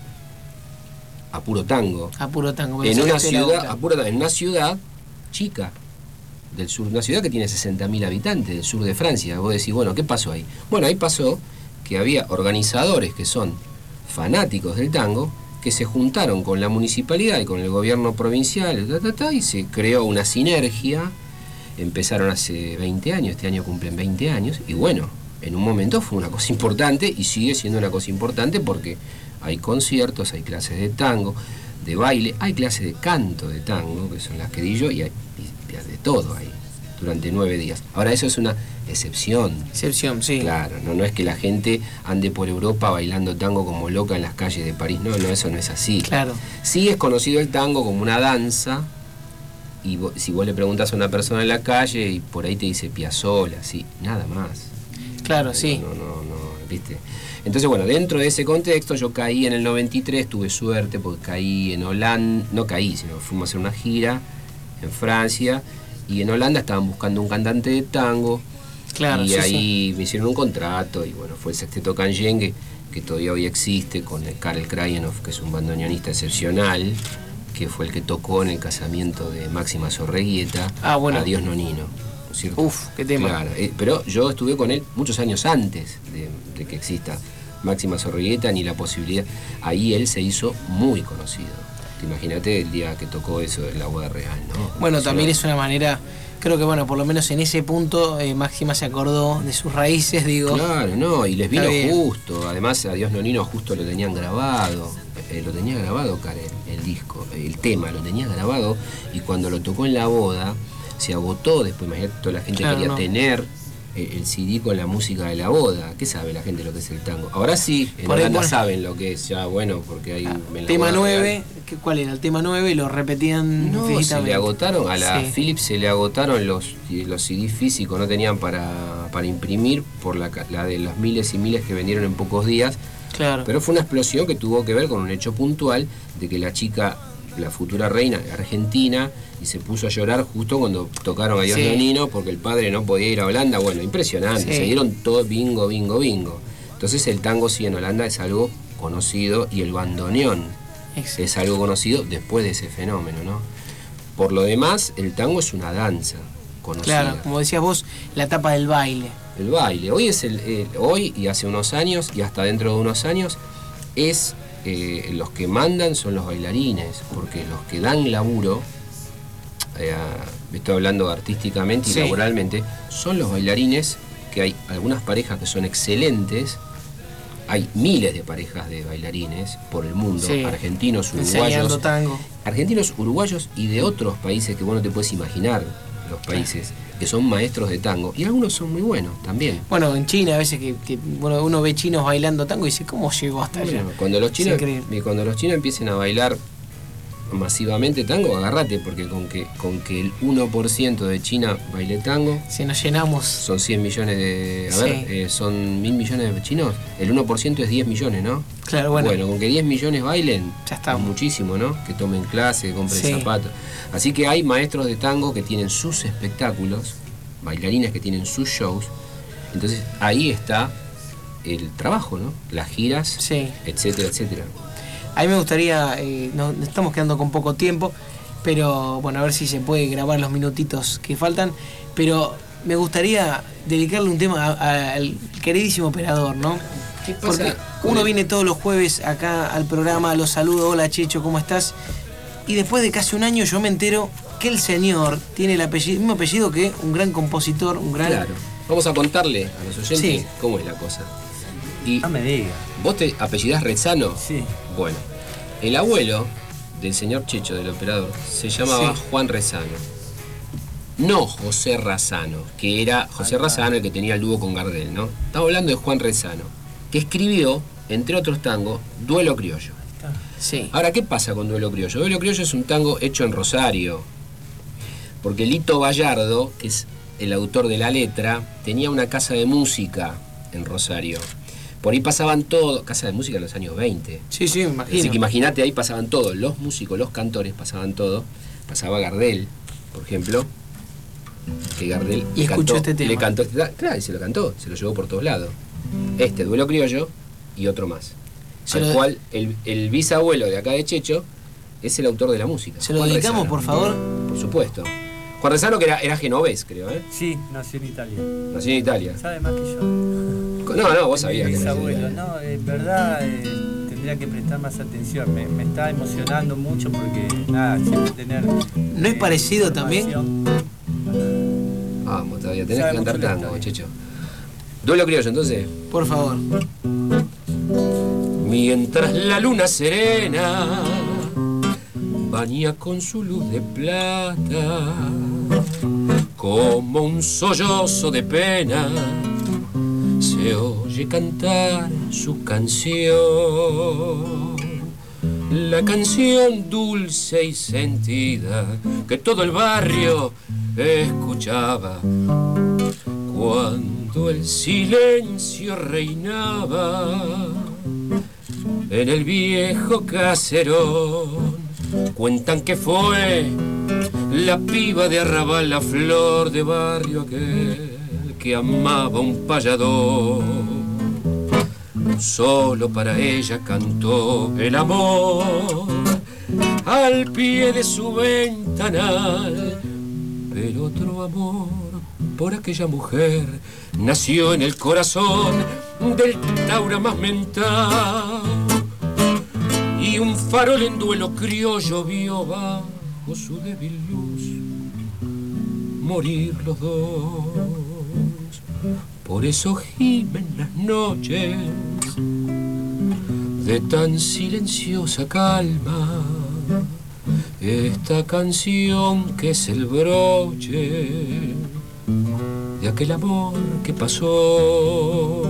a puro tango. A puro tango. En una ciudad, a puro, en una ciudad chica del sur, una ciudad que tiene sesenta mil habitantes del sur de Francia. Vos decís, bueno, ¿qué pasó ahí? Bueno, ahí pasó que había organizadores que son fanáticos del tango, que se juntaron con la municipalidad y con el gobierno provincial, ta, ta, ta, y se creó una sinergia. Empezaron hace veinte años, este año cumplen veinte años, y bueno, en un momento fue una cosa importante y sigue siendo una cosa importante porque hay conciertos, hay clases de tango, de baile, hay clases de canto de tango, que son las que di yo, y hay y de todo ahí, durante nueve días. Ahora, eso es una excepción. Excepción, sí. Claro, no, no es que la gente ande por Europa bailando tango como loca en las calles de París, no, no, eso no es así. Claro. Sí es conocido el tango como una danza, y vos, si vos le preguntás a una persona en la calle, y por ahí te dice Piazzolla, sí, nada más. Claro, no, sí. No, no, no, ¿viste? Entonces, bueno, dentro de ese contexto yo caí en el noventa y tres, tuve suerte porque caí en Holanda, no caí, sino fuimos a hacer una gira en Francia, y en Holanda estaban buscando un cantante de tango. Claro, y sí, ahí sí. me hicieron un contrato, y bueno, fue el Sexteto Canyengue, que todavía hoy existe, con el Karel Krajenhoff, que es un bandoneonista excepcional, que fue el que tocó en el casamiento de Máxima Sorreguieta, ah, bueno. Adiós Nonino, ¿no es cierto? Uf, qué tema. Claro, eh, pero yo estuve con él muchos años antes de, de que exista Máxima Sorreguieta, ni la posibilidad. Ahí él se hizo muy conocido. Imagínate el día que tocó eso de la boda real, ¿no? Bueno, eso también no... es una manera, creo que bueno, por lo menos en ese punto eh, Máxima se acordó de sus raíces, digo. Claro, no, y les vino justo. Además, Adiós Nonino justo lo tenían grabado. Eh, lo tenía grabado, Karen, el disco, el tema, lo tenía grabado, y cuando lo tocó en la boda, se agotó. Después, imagínate, toda la gente claro, quería no. tener el C D con la música de la boda. ¿Qué sabe la gente lo que es el tango? Ahora sí, en Por Holanda bueno. saben lo que es, ya bueno, porque hay... En la tema nueve, real. ¿cuál era? El tema nueve, lo repetían No, se le agotaron, a la sí. Philips se le agotaron los, los C D físicos, no tenían para, para imprimir por la, la de los miles y miles que vendieron en pocos días. Claro. Pero fue una explosión que tuvo que ver con un hecho puntual de que la chica, la futura reina argentina, y se puso a llorar justo cuando tocaron Adiós sí. Nonino, porque el padre no podía ir a Holanda. Bueno, impresionante, sí. se dieron todo bingo, bingo, bingo. Entonces el tango sí en Holanda es algo conocido, y el bandoneón Exacto. es algo conocido después de ese fenómeno, ¿no? Por lo demás, el tango es una danza conocida. Claro, como decías vos, la etapa del baile. El baile, hoy es el, el hoy y hace unos años, y hasta dentro de unos años, es eh, los que mandan son los bailarines, porque los que dan laburo, eh, estoy hablando artísticamente y sí. laboralmente, son los bailarines, que hay algunas parejas que son excelentes, hay miles de parejas de bailarines por el mundo, sí. argentinos, uruguayos, tango. argentinos, uruguayos y de otros países que vos no te puedes imaginar, los países, claro. que son maestros de tango, y algunos son muy buenos también. Bueno, en China a veces que, que bueno, uno ve chinos bailando tango y dice, ¿cómo llegó hasta allá? Bueno, cuando los chinos, cuando los chinos empiecen a bailar masivamente tango, agárrate, porque con que con que el uno por ciento de China baile tango, si nos llenamos, son cien millones de, a sí. ver, eh, son mil millones de chinos, el uno por ciento es diez millones, ¿no? Claro, bueno. Bueno, con que diez millones bailen, ya está. Muchísimo, ¿no? Que tomen clase, que compren sí. zapatos. Así que hay maestros de tango que tienen sus espectáculos, bailarines que tienen sus shows, entonces ahí está el trabajo, ¿no? Las giras, sí. etcétera, etcétera. A mí me gustaría, eh, nos estamos quedando con poco tiempo, pero bueno, a ver si se puede grabar los minutitos que faltan, pero me gustaría dedicarle un tema a, a, al queridísimo operador, ¿no? ¿Qué pasa? Porque uno viene todos los jueves acá al programa, los saludo, hola Checho, ¿cómo estás? Y después de casi un año yo me entero que el señor tiene el apellido, mismo apellido que un gran compositor, un gran... Claro, vamos a contarle a los oyentes sí. cómo es la cosa. Y no me digas. ¿Vos te apellidás Rezano? Sí. Bueno, el abuelo del señor Checho, del operador, se llamaba sí. Juan Rezano. No José Razano, que era José Razano el que tenía el dúo con Gardel, ¿no? Estamos hablando de Juan Rezano, que escribió, entre otros tangos, Duelo Criollo. Sí. Ahora, ¿qué pasa con Duelo Criollo? Duelo Criollo es un tango hecho en Rosario, porque Lito Vallardo, que es el autor de la letra, tenía una casa de música en Rosario. Por ahí pasaban todo, casa de música en los años veinte. Sí, sí, me imagino. Así que imagínate, ahí pasaban todos, los músicos, los cantores, pasaban todo. Pasaba Gardel, por ejemplo, que Gardel y escuchó cantó, este tema. Le cantó, claro, y se lo cantó, se lo llevó por todos lados. Este, Duelo Criollo, y otro más. Se al lo... cual el, el bisabuelo de acá de Checho es el autor de la música. ¿Se lo Juan dedicamos, Rezano. por favor? Por supuesto. Juan Rezano, que era, era genovés, creo, ¿eh? Sí, nació en Italia. Nació en Italia. Sabe más que yo. No, no, vos sabías mi que bisabuelo, no, en verdad eh, tendría que prestar más atención. Me, me está emocionando mucho porque, nada, siempre tener... ¿No es parecido también? Vamos, todavía tenés que cantar tango, Checho. Duelo Criollo, entonces. Por favor. Mientras la luna serena baña con su luz de plata, como un sollozo de pena, se oye cantar su canción, la canción dulce y sentida que todo el barrio escuchaba cuando el silencio reinaba en el viejo caserón. Cuentan que fue la piba de arrabal, la flor de barrio aquel que amaba un payador. Solo para ella cantó el amor al pie de su ventanal, pero otro amor por aquella mujer nació en el corazón del Taura más mental, y un farol en duelo criollo vio bajo su débil luz morir los dos. Por eso gimen las noches de tan silenciosa calma esta canción que es el broche de aquel amor que pasó.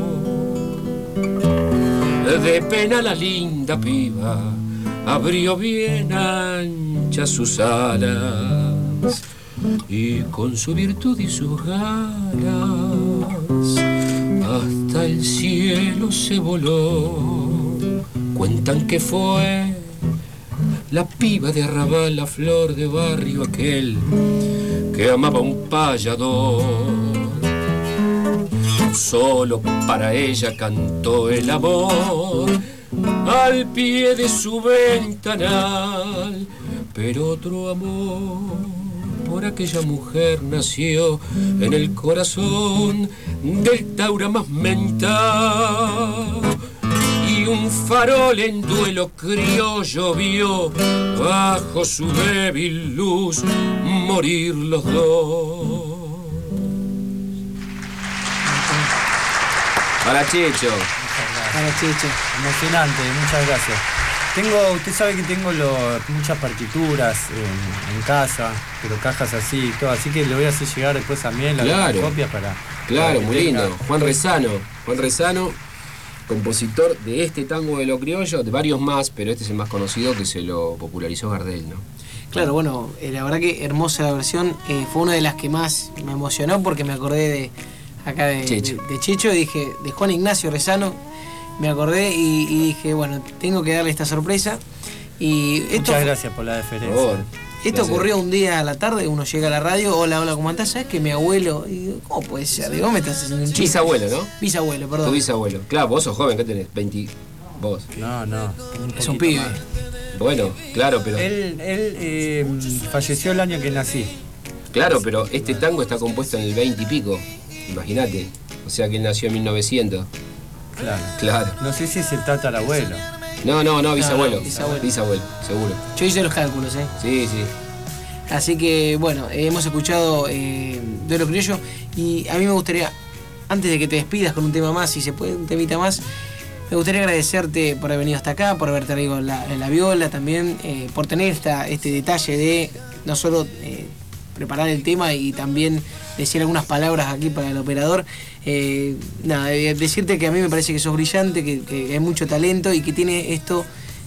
De pena la linda piba abrió bien anchas sus alas, y con su virtud y sus ganas hasta el cielo se voló. Cuentan que fue la piba de arrabal, la flor de barrio aquel que amaba un payador. Solo para ella cantó el amor al pie de su ventanal, pero otro amor por aquella mujer nació en el corazón del Taura más mental, y un farol en duelo criollo vio bajo su débil luz morir los dos. Para Checho. Para Checho. Emocionante, muchas gracias. Tengo, usted sabe que tengo lo, muchas partituras en, en casa, pero cajas así y todo, así que le voy a hacer llegar después también las claro, copias para... Claro, para muy lindo. Juan Rezano, Juan Rezano, compositor de este tango de lo criollo, de varios más, pero este es el más conocido, que se lo popularizó Gardel, ¿no? Claro, bueno, eh, la verdad que hermosa la versión, eh, fue una de las que más me emocionó porque me acordé de acá de Checho, de, de Checho, y dije, de Juan Ignacio Rezano, me acordé y, y dije, bueno, tengo que darle esta sorpresa. Y esto, muchas gracias por la deferencia. Por esto gracias. Ocurrió un día a la tarde, uno llega a la radio, hola, hola, ¿cómo estás? ¿Sabes que mi abuelo? Y digo, ¿cómo puede ser? Digo, me estás haciendo un chiste. Bisabuelo, ¿no? Bisabuelo, perdón. Tu bisabuelo. Claro, vos sos joven, ¿qué tenés? veinte. Vos. No, no. Un es un pibe. Más. Bueno, claro, pero... Él, él eh, falleció el año que nací. Claro, pero este tango está compuesto en el veinte y pico. Imagínate. O sea que él nació en mil novecientos. Claro. Claro. No sé si es el tatarabuelo. No, no, no, bisabuelo. No, no, bisabuelo. Bisabuelo, seguro. Yo hice los cálculos, ¿eh? Sí, sí. Así que, bueno, eh, hemos escuchado eh, de lo criollo, y a mí me gustaría, antes de que te despidas con un tema más, si se puede, un temita más, me gustaría agradecerte por haber venido hasta acá, por haber traído la, la viola también, eh, por tener esta, este detalle de no solo eh, preparar el tema y también decir algunas palabras aquí para el operador. Eh, nada, decirte que a mí me parece que sos brillante, que, que hay mucho talento y que tiene esto,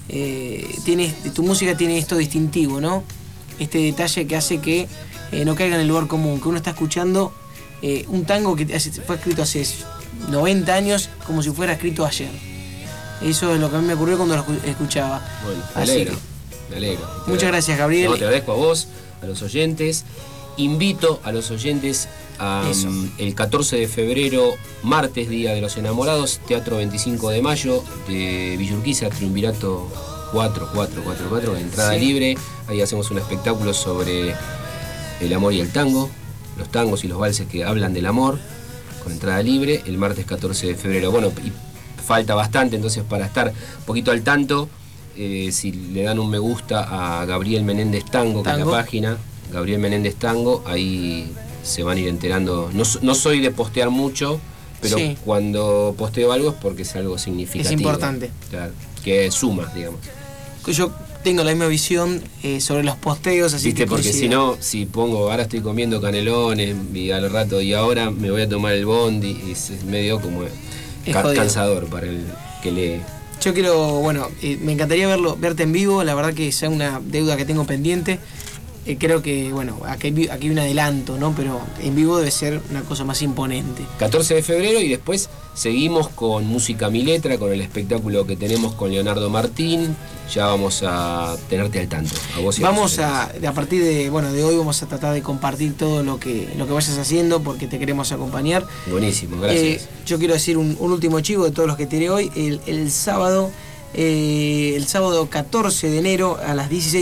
eh, tiene, tu música tiene esto distintivo, ¿no? Este detalle que hace que eh, no caiga en el lugar común, que uno está escuchando eh, un tango que fue escrito hace noventa años como si fuera escrito ayer. Eso es lo que a mí me ocurrió cuando lo escuchaba. Bueno, me alegro, me alegro. Muchas gracias, Gabriel. No, te agradezco a vos, a los oyentes. Invito a los oyentes a um, el catorce de febrero, martes, Día de los Enamorados, Teatro veinticinco de mayo de Villa Urquiza, Triunvirato cuatro cuatro cuatro cuatro, entrada sí. libre. Ahí hacemos un espectáculo sobre el amor y el tango, los tangos y los valses que hablan del amor, con entrada libre, el martes catorce de febrero. Bueno, y falta bastante, entonces para estar un poquito al tanto, eh, si le dan un me gusta a Gabriel Menéndez Tango, que es la página, Gabriel Menéndez Tango, ahí se van a ir enterando. No, no soy de postear mucho, pero sí. cuando posteo algo es porque es algo significativo. Es importante. Claro, que suma, digamos. Yo tengo la misma visión eh, sobre los posteos, así ¿Viste? que... Porque si no, si pongo, ahora estoy comiendo canelones y al rato, y ahora me voy a tomar el bondi, y es medio como ca jodido. cansador para el que lee. Yo quiero, bueno, eh, me encantaría verlo, verte en vivo, la verdad que es una deuda que tengo pendiente. eh, creo que, bueno, aquí, aquí hay un adelanto, ¿no? Pero en vivo debe ser una cosa más imponente. catorce de febrero y después seguimos con Música Mi Letra, con el espectáculo que tenemos con Leonardo Martín. Ya vamos a tenerte al tanto. A vos y vamos a, a, a partir de, bueno, de hoy vamos a tratar de compartir todo lo que, lo que vayas haciendo porque te queremos acompañar. Buenísimo, gracias. Eh, yo quiero decir un, un último chivo de todos los que tiré hoy. El, el sábado, eh, el sábado catorce de enero a las dieciséis